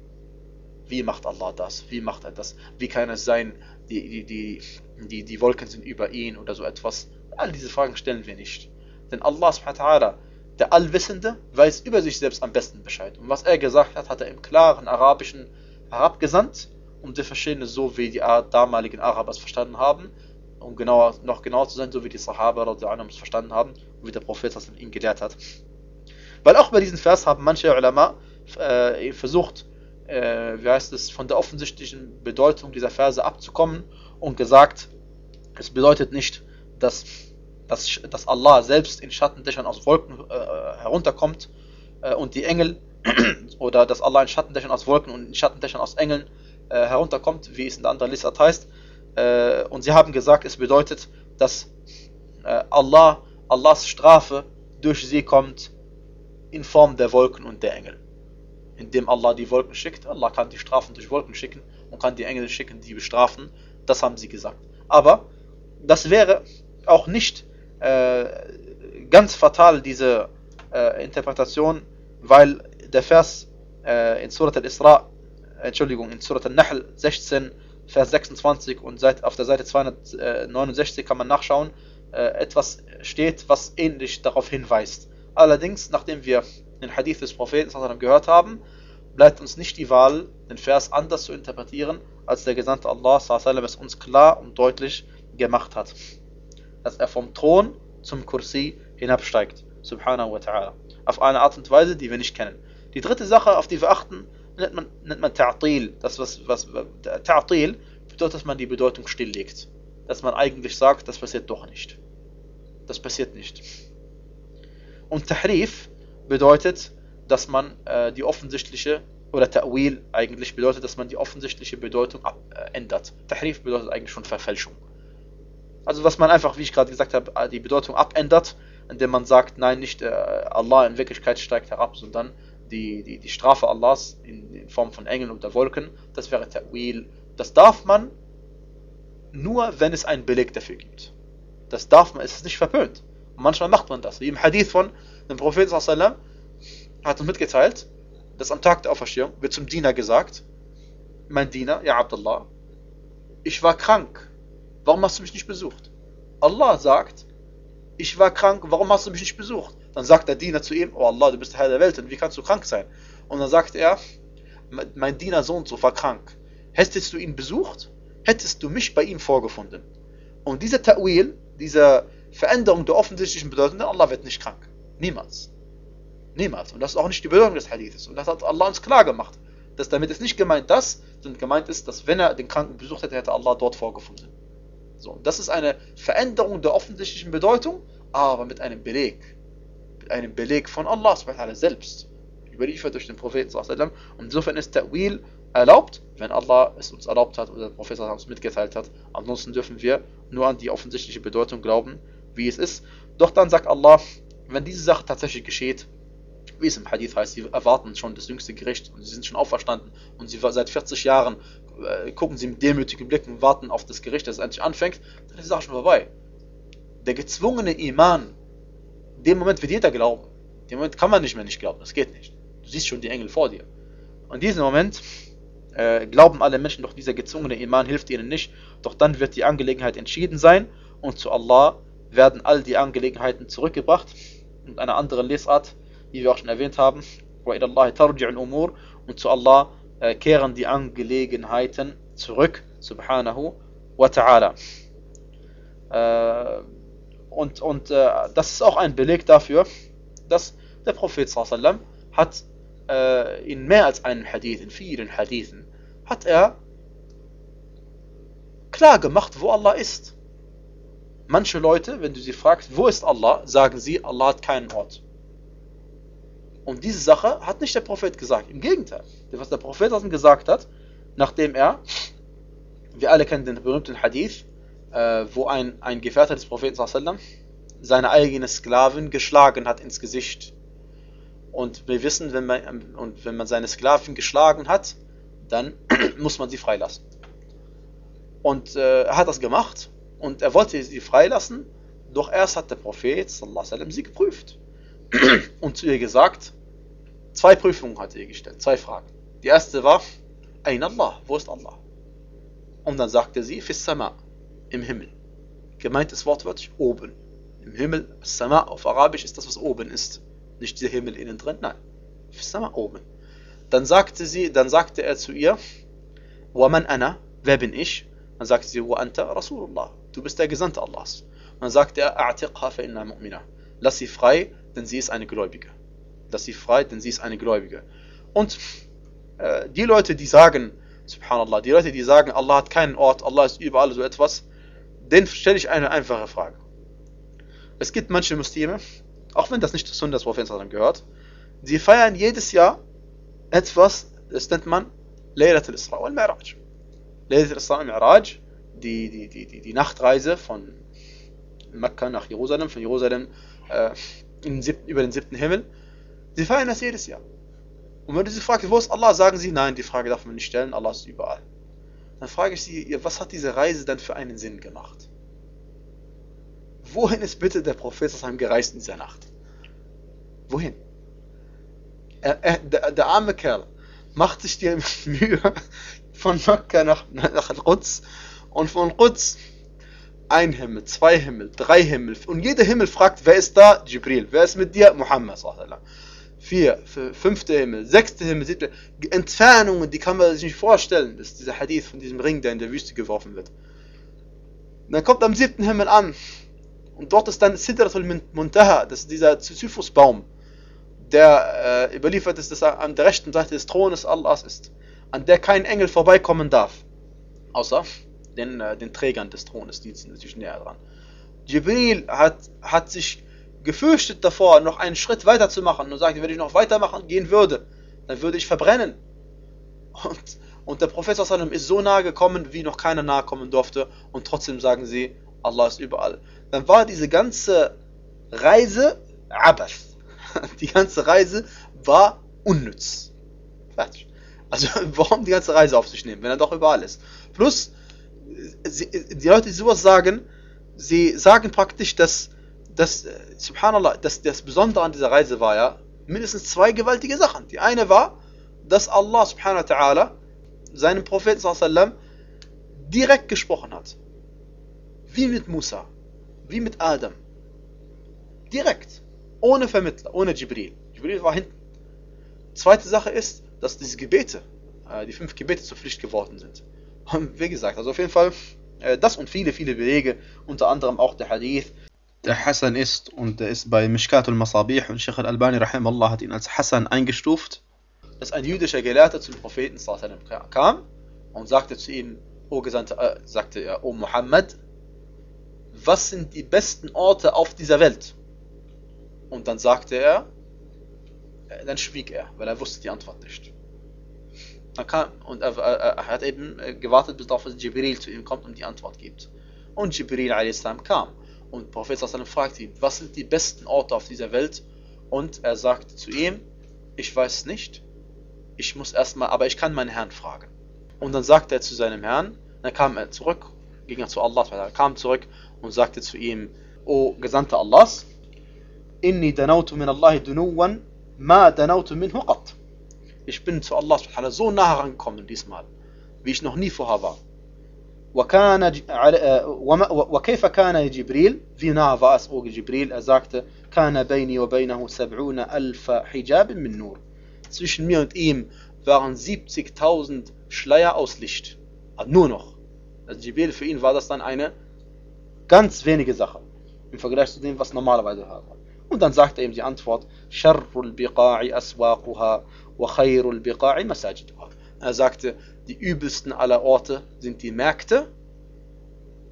Wie macht Allah das? Wie macht er das? Wie kann es sein, die, die, die, die, die Wolken sind über ihn oder so etwas? All diese Fragen stellen wir nicht. Denn Allah subhanahu wa ta'ala, der Allwissende, weiß über sich selbst am besten Bescheid. Und was er gesagt hat, hat er im klaren Arabischen herabgesandt, um zu verstehen, so wie die damaligen Araber es verstanden haben, um genauer, noch genauer zu sein, so wie die Sahaba es verstanden haben und wie der Prophet das ihn gelehrt hat. Weil auch bei diesem Vers haben manche Ulama äh, versucht, äh, wie heißt es, von der offensichtlichen Bedeutung dieser Verse abzukommen und gesagt, es bedeutet nicht, dass, dass, dass Allah selbst in Schattendächern aus Wolken äh, herunterkommt äh, und die Engel, oder dass Allah in Schattendächern aus Wolken und in Schattendächern aus Engeln äh, herunterkommt, wie es in der anderen Lesart heißt. Äh, und sie haben gesagt, es bedeutet, dass äh, Allah, Allahs Strafe durch sie kommt in Form der Wolken und der Engel. Indem Allah die Wolken schickt, Allah kann die Strafen durch Wolken schicken und kann die Engel schicken, die bestrafen. Das haben sie gesagt. Aber das wäre auch nicht äh, ganz fatal, diese äh, Interpretation, weil der Vers äh, in Surat al-Isra, Entschuldigung, in Surat al-Nahl sechzehn, Vers sechsundzwanzig und seit, auf der Seite zweihundertneunundsechzig kann man nachschauen, äh, etwas steht, was ähnlich darauf hinweist. Allerdings, nachdem wir den Hadith des Propheten gehört haben, bleibt uns nicht die Wahl, den Vers anders zu interpretieren, als der Gesandte Allah es uns klar und deutlich gemacht hat. Dass er vom Thron zum Kursi hinabsteigt, subhanahu wa ta'ala. Auf eine Art und Weise, die wir nicht kennen. Die dritte Sache, auf die wir achten, nennt man, nennt man Ta'til. Das, was, was, Ta'til bedeutet, dass man die Bedeutung stilllegt. Dass man eigentlich sagt, das passiert doch nicht. Das passiert nicht. Und Tahrif bedeutet, dass man äh, die offensichtliche, oder Ta'wil eigentlich bedeutet, dass man die offensichtliche Bedeutung ab, äh, ändert. Tahrif bedeutet eigentlich schon Verfälschung. Also was man einfach, wie ich gerade gesagt habe, die Bedeutung abändert, indem man sagt, nein, nicht äh, Allah in Wirklichkeit steigt herab, sondern die, die, die Strafe Allahs in, in Form von Engeln oder Wolken, das wäre Ta'wil. Das darf man nur, wenn es einen Beleg dafür gibt. Das darf man, es ist nicht verpönt. Und manchmal macht man das. Wie im Hadith von dem Propheten sallallahu alaihi wasallam hat uns mitgeteilt, dass am Tag der Auferstehung wird zum Diener gesagt, mein Diener, ja Abdullah, ich war krank. Warum hast du mich nicht besucht? Allah sagt, ich war krank, warum hast du mich nicht besucht? Dann sagt der Diener zu ihm, oh Allah, du bist der Herr der Welt, und wie kannst du krank sein? Und dann sagt er, mein Diener so und so war krank. Hättest du ihn besucht, hättest du mich bei ihm vorgefunden. Und diese Ta'wil, diese Veränderung der offensichtlichen Bedeutung, Allah wird nicht krank. Niemals. Niemals. Und das ist auch nicht die Bedeutung des Hadithes. Und das hat Allah uns klar gemacht. Dass damit ist nicht gemeint das, sondern gemeint ist, dass wenn er den Kranken besucht hätte, hätte Allah dort vorgefunden. So, und das ist eine Veränderung der offensichtlichen Bedeutung, aber mit einem Beleg. Mit einem Beleg von Allah selbst. Überliefert durch den Propheten. Und insofern ist Ta'wil erlaubt, wenn Allah es uns erlaubt hat oder der Prophet uns mitgeteilt hat. Ansonsten dürfen wir nur an die offensichtliche Bedeutung glauben, wie es ist. Doch dann sagt Allah, wenn diese Sache tatsächlich geschieht, wie es im Hadith heißt, sie erwarten schon das jüngste Gericht und sie sind schon auferstanden und sie seit vierzig Jahren äh, gucken sie mit demütigen Blicken und warten auf das Gericht, das endlich anfängt, dann ist die Sache schon vorbei. Der gezwungene Iman, in dem Moment wird jeder glauben. In dem Moment kann man nicht mehr nicht glauben, das geht nicht. Du siehst schon die Engel vor dir. Und in diesem Moment äh, glauben alle Menschen, doch dieser gezwungene Iman hilft ihnen nicht, doch dann wird die Angelegenheit entschieden sein und zu Allah werden all die Angelegenheiten zurückgebracht. Und eine andere Lesart, wie wir auch schon erwähnt haben, und zu Allah äh, kehren die Angelegenheiten zurück, subhanahu wa ta'ala. Äh, und und äh, das ist auch ein Beleg dafür, dass der Prophet sallallahu alaihi wasallam hat äh, in mehr als einem Hadith, in vielen Hadithen, hat er klar gemacht, wo Allah ist. Manche Leute, wenn du sie fragst, wo ist Allah, sagen sie, Allah hat keinen Ort. Und diese Sache hat nicht der Prophet gesagt. Im Gegenteil. Was der Prophet gesagt hat, nachdem er, wir alle kennen den berühmten Hadith, äh, wo ein, ein Gefährte des Propheten sallam seine eigene Sklavin geschlagen hat ins Gesicht. Und wir wissen, wenn man, und wenn man seine Sklavin geschlagen hat, dann muss man sie freilassen. Und äh, er hat das gemacht und er wollte sie freilassen, doch erst hat der Prophet sallallahu alaihi wasallam sie geprüft und zu ihr gesagt, zwei Prüfungen hat er ihr gestellt, zwei Fragen. Die erste war, Ain Allah, wo ist Allah? Und dann sagte sie, Fis Sama, im Himmel. Gemeint ist wortwörtlich oben. Im Himmel, Sama auf Arabisch ist das, was oben ist. Nicht der Himmel innen drin, nein. Fis Sama, oben. Dann sagte sie, dann sagte er zu ihr, Wa man ana, wer bin ich? Dann sagte sie, Wa anta Rasulullah, du bist der Gesandte Allahs. Und dann sagte er, A'tiqha fa inna mu'mina. Lass sie frei, denn sie ist eine Gläubige. Lass sie frei, denn sie ist eine Gläubige. Und äh, die Leute, die sagen, Subhanallah, die Leute, die sagen, Allah hat keinen Ort, Allah ist überall so etwas, denen stelle ich eine einfache Frage. Es gibt manche Muslime, auch wenn das nicht zur Sunna des Propheten gehört, sie feiern jedes Jahr etwas, das nennt man Laylat al-Isra wal-Mi'raj. Laylat al-Isra wal-Mi'raj, die, die, die, die, die Nachtreise von Mekka nach Jerusalem, von Jerusalem äh, in den siebten, über den siebten Himmel. Sie feiern das jedes Jahr. Und wenn du sie fragst, wo ist Allah, sagen sie, nein, die Frage darf man nicht stellen, Allah ist überall. Dann frage ich sie, was hat diese Reise dann für einen Sinn gemacht? Wohin ist bitte der Prophet gereist in dieser Nacht? Wohin? Er, er, der, der arme Kerl macht sich die Mühe von Mekka nach, nach Al-Quds und von Quds ein Himmel, zwei Himmel, drei Himmel und jeder Himmel fragt, wer ist da? Jibril. Wer ist mit dir? Muhammad. Vier, fünfte Himmel, sechste Himmel, siebte Entfernungen, die kann man sich nicht vorstellen. Das ist dieser Hadith von diesem Ring, der in der Wüste geworfen wird. Und dann kommt am siebten Himmel an und dort ist dann Sidratul Muntaha, das ist dieser Sisyphusbaum, der äh, überliefert ist, dass er an der rechten Seite des Thrones Allahs ist, an der kein Engel vorbeikommen darf, außer den, äh, den Trägern des Thrones, die sind natürlich näher dran. Jibril hat, hat sich gefürchtet davor, noch einen Schritt weiter zu machen und sagte, wenn ich noch weitermachen gehen würde, dann würde ich verbrennen. Und, und der Prophet sallallahu ist so nahe gekommen, wie noch keiner nahe kommen durfte und trotzdem sagen sie, Allah ist überall. Dann war diese ganze Reise Abath. Die ganze Reise war unnütz. Fertig. Also warum die ganze Reise auf sich nehmen, wenn er doch überall ist? Plus, sie, die Leute, die sowas sagen, sie sagen praktisch, dass, dass Subhanallah, dass das Besondere an dieser Reise war ja, mindestens zwei gewaltige Sachen. Die eine war, dass Allah subhanahu wa ta'ala seinem Propheten sallam direkt gesprochen hat. Wie mit Musa, wie mit Adam. Direkt. Ohne Vermittler, ohne Jibril. Jibril war hinten. Zweite Sache ist, dass diese Gebete, äh, die fünf Gebete zur Pflicht geworden sind. Und wie gesagt, also auf jeden Fall, äh, das und viele, viele Belege, unter anderem auch der Hadith, der Hassan ist, und der ist bei Mishkatul Masabih, und Sheikh al-Albani rahimahullah hat ihn als Hassan eingestuft, dass ein jüdischer Gelehrter zum Propheten kam und sagte zu ihm, O Gesandter, äh, sagte er, O Muhammad, was sind die besten Orte auf dieser Welt? Und dann sagte er, äh, dann schwieg er, weil er wusste die Antwort nicht. Dann kam, und er, er, er hat eben gewartet, bis darauf Jibril zu ihm kommt und die Antwort gibt. Und Jibril a s. kam. Und der Prophet fragte ihn, was sind die besten Orte auf dieser Welt? Und er sagte zu ihm, ich weiß nicht, ich muss erstmal, aber ich kann meinen Herrn fragen. Und dann sagte er zu seinem Herrn, dann kam er zurück, ging er zu Allah, er kam zurück und sagte zu ihm, O Gesandter Allahs, Inni danautu min Allahi dunuwan, ma danautu minhu qat. Ich bin zu Allah so nah herangekommen diesmal, wie ich noch nie vorher war. وكيف كان جبريل في نهى أسقوق جبريل er sagte كان بيني وبينه سبعون ألف حجاب من نور. Zwischen mir und ihm waren siebzigtausend Schleier aus Licht. Also nur noch. Also Jibril, für ihn war das dann eine ganz wenige Sache im Vergleich zu dem, was normalerweise war. Und dann sagte er ihm die Antwort: Sharrul biqa'i aswaquha wa khairul biqa'i masajiduha. Er sagte, die übelsten aller Orte sind die Märkte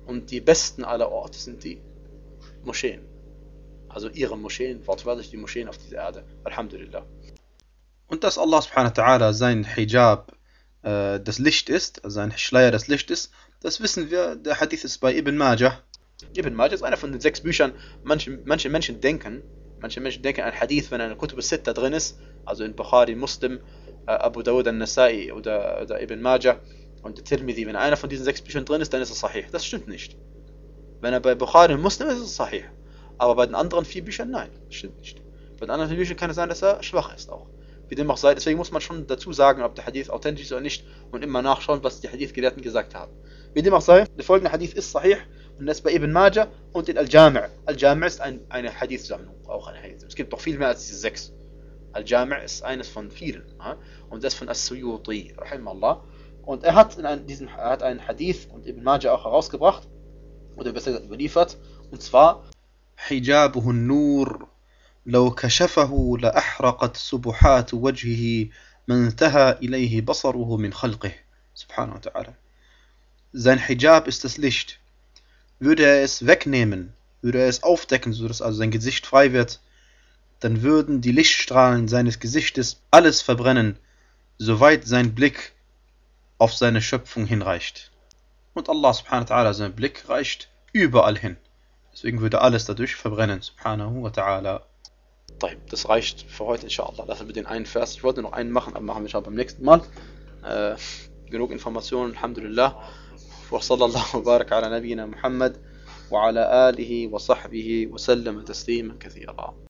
Und die besten aller Orte sind die Moscheen. Also ihre Moscheen, wortwörtlich die Moscheen auf dieser Erde. Alhamdulillah. Und dass Allah subhanahu wa ta'ala sein Hijab äh, das Licht ist, also sein Schleier das Licht ist, das wissen wir. Der Hadith ist bei Ibn Majah. Ibn Majah ist einer von den sechs Büchern. Manche, manche Menschen denken, manche Menschen denken an Hadith, wenn eine Kutub al-Sitta drin ist, also in Bukhari, Muslim, äh, Abu Dawud al-Nasai oder, oder Ibn Majah und Tirmidhi, wenn einer von diesen sechs Büchern drin ist, dann ist es sahih. Das stimmt nicht. Wenn er bei Bukhari und Muslim ist, ist es sahih. Aber bei den anderen vier Büchern, nein, das stimmt nicht. Bei den anderen vier Büchern kann es sein, dass er schwach ist auch. Wie dem auch sei, deswegen muss man schon dazu sagen, ob der Hadith authentisch ist oder nicht und immer nachschauen, was die Hadith-Gelehrten gesagt haben. Wie dem auch sei, der folgende Hadith ist sahih und das ist bei Ibn Majah und in Al-Jami'. Al-Jami' ist ein, eine Hadith-Sammlung, auch eine Hadith. Es gibt doch viel mehr als diese sechs. Al-Jami' ist eines von vielen. Und das von As-Suyuti, rahimahullah. Und er hat, in ein, diesen, er hat einen Hadith und Ibn Majah auch herausgebracht, oder besser gesagt überliefert, und zwar حجابه النور لو كشفه لأحرقت سبحات وجهه ما انتهى إليه بصره من خلقه سبحانه وتعالى. Sein Hijab ist das Licht. Würde er es wegnehmen, würde er es aufdecken, sodass also sein Gesicht frei wird, dann würden die Lichtstrahlen seines Gesichtes alles verbrennen, soweit sein Blick auf seine Schöpfung hinreicht. Und Allah subhanahu wa ta'ala, sein Blick reicht überall hin. Deswegen würde alles dadurch verbrennen, subhanahu wa ta'ala. Das reicht für heute, inshallah. Lassen wir den einen Vers. Ich wollte noch einen machen, aber machen wir schon beim nächsten Mal. Äh, genug Informationen, alhamdulillah. Wa sallallahu wa barak ala nabiyyina Muhammad wa ala alihi wa sahbihi wa sallam tasliman kathira.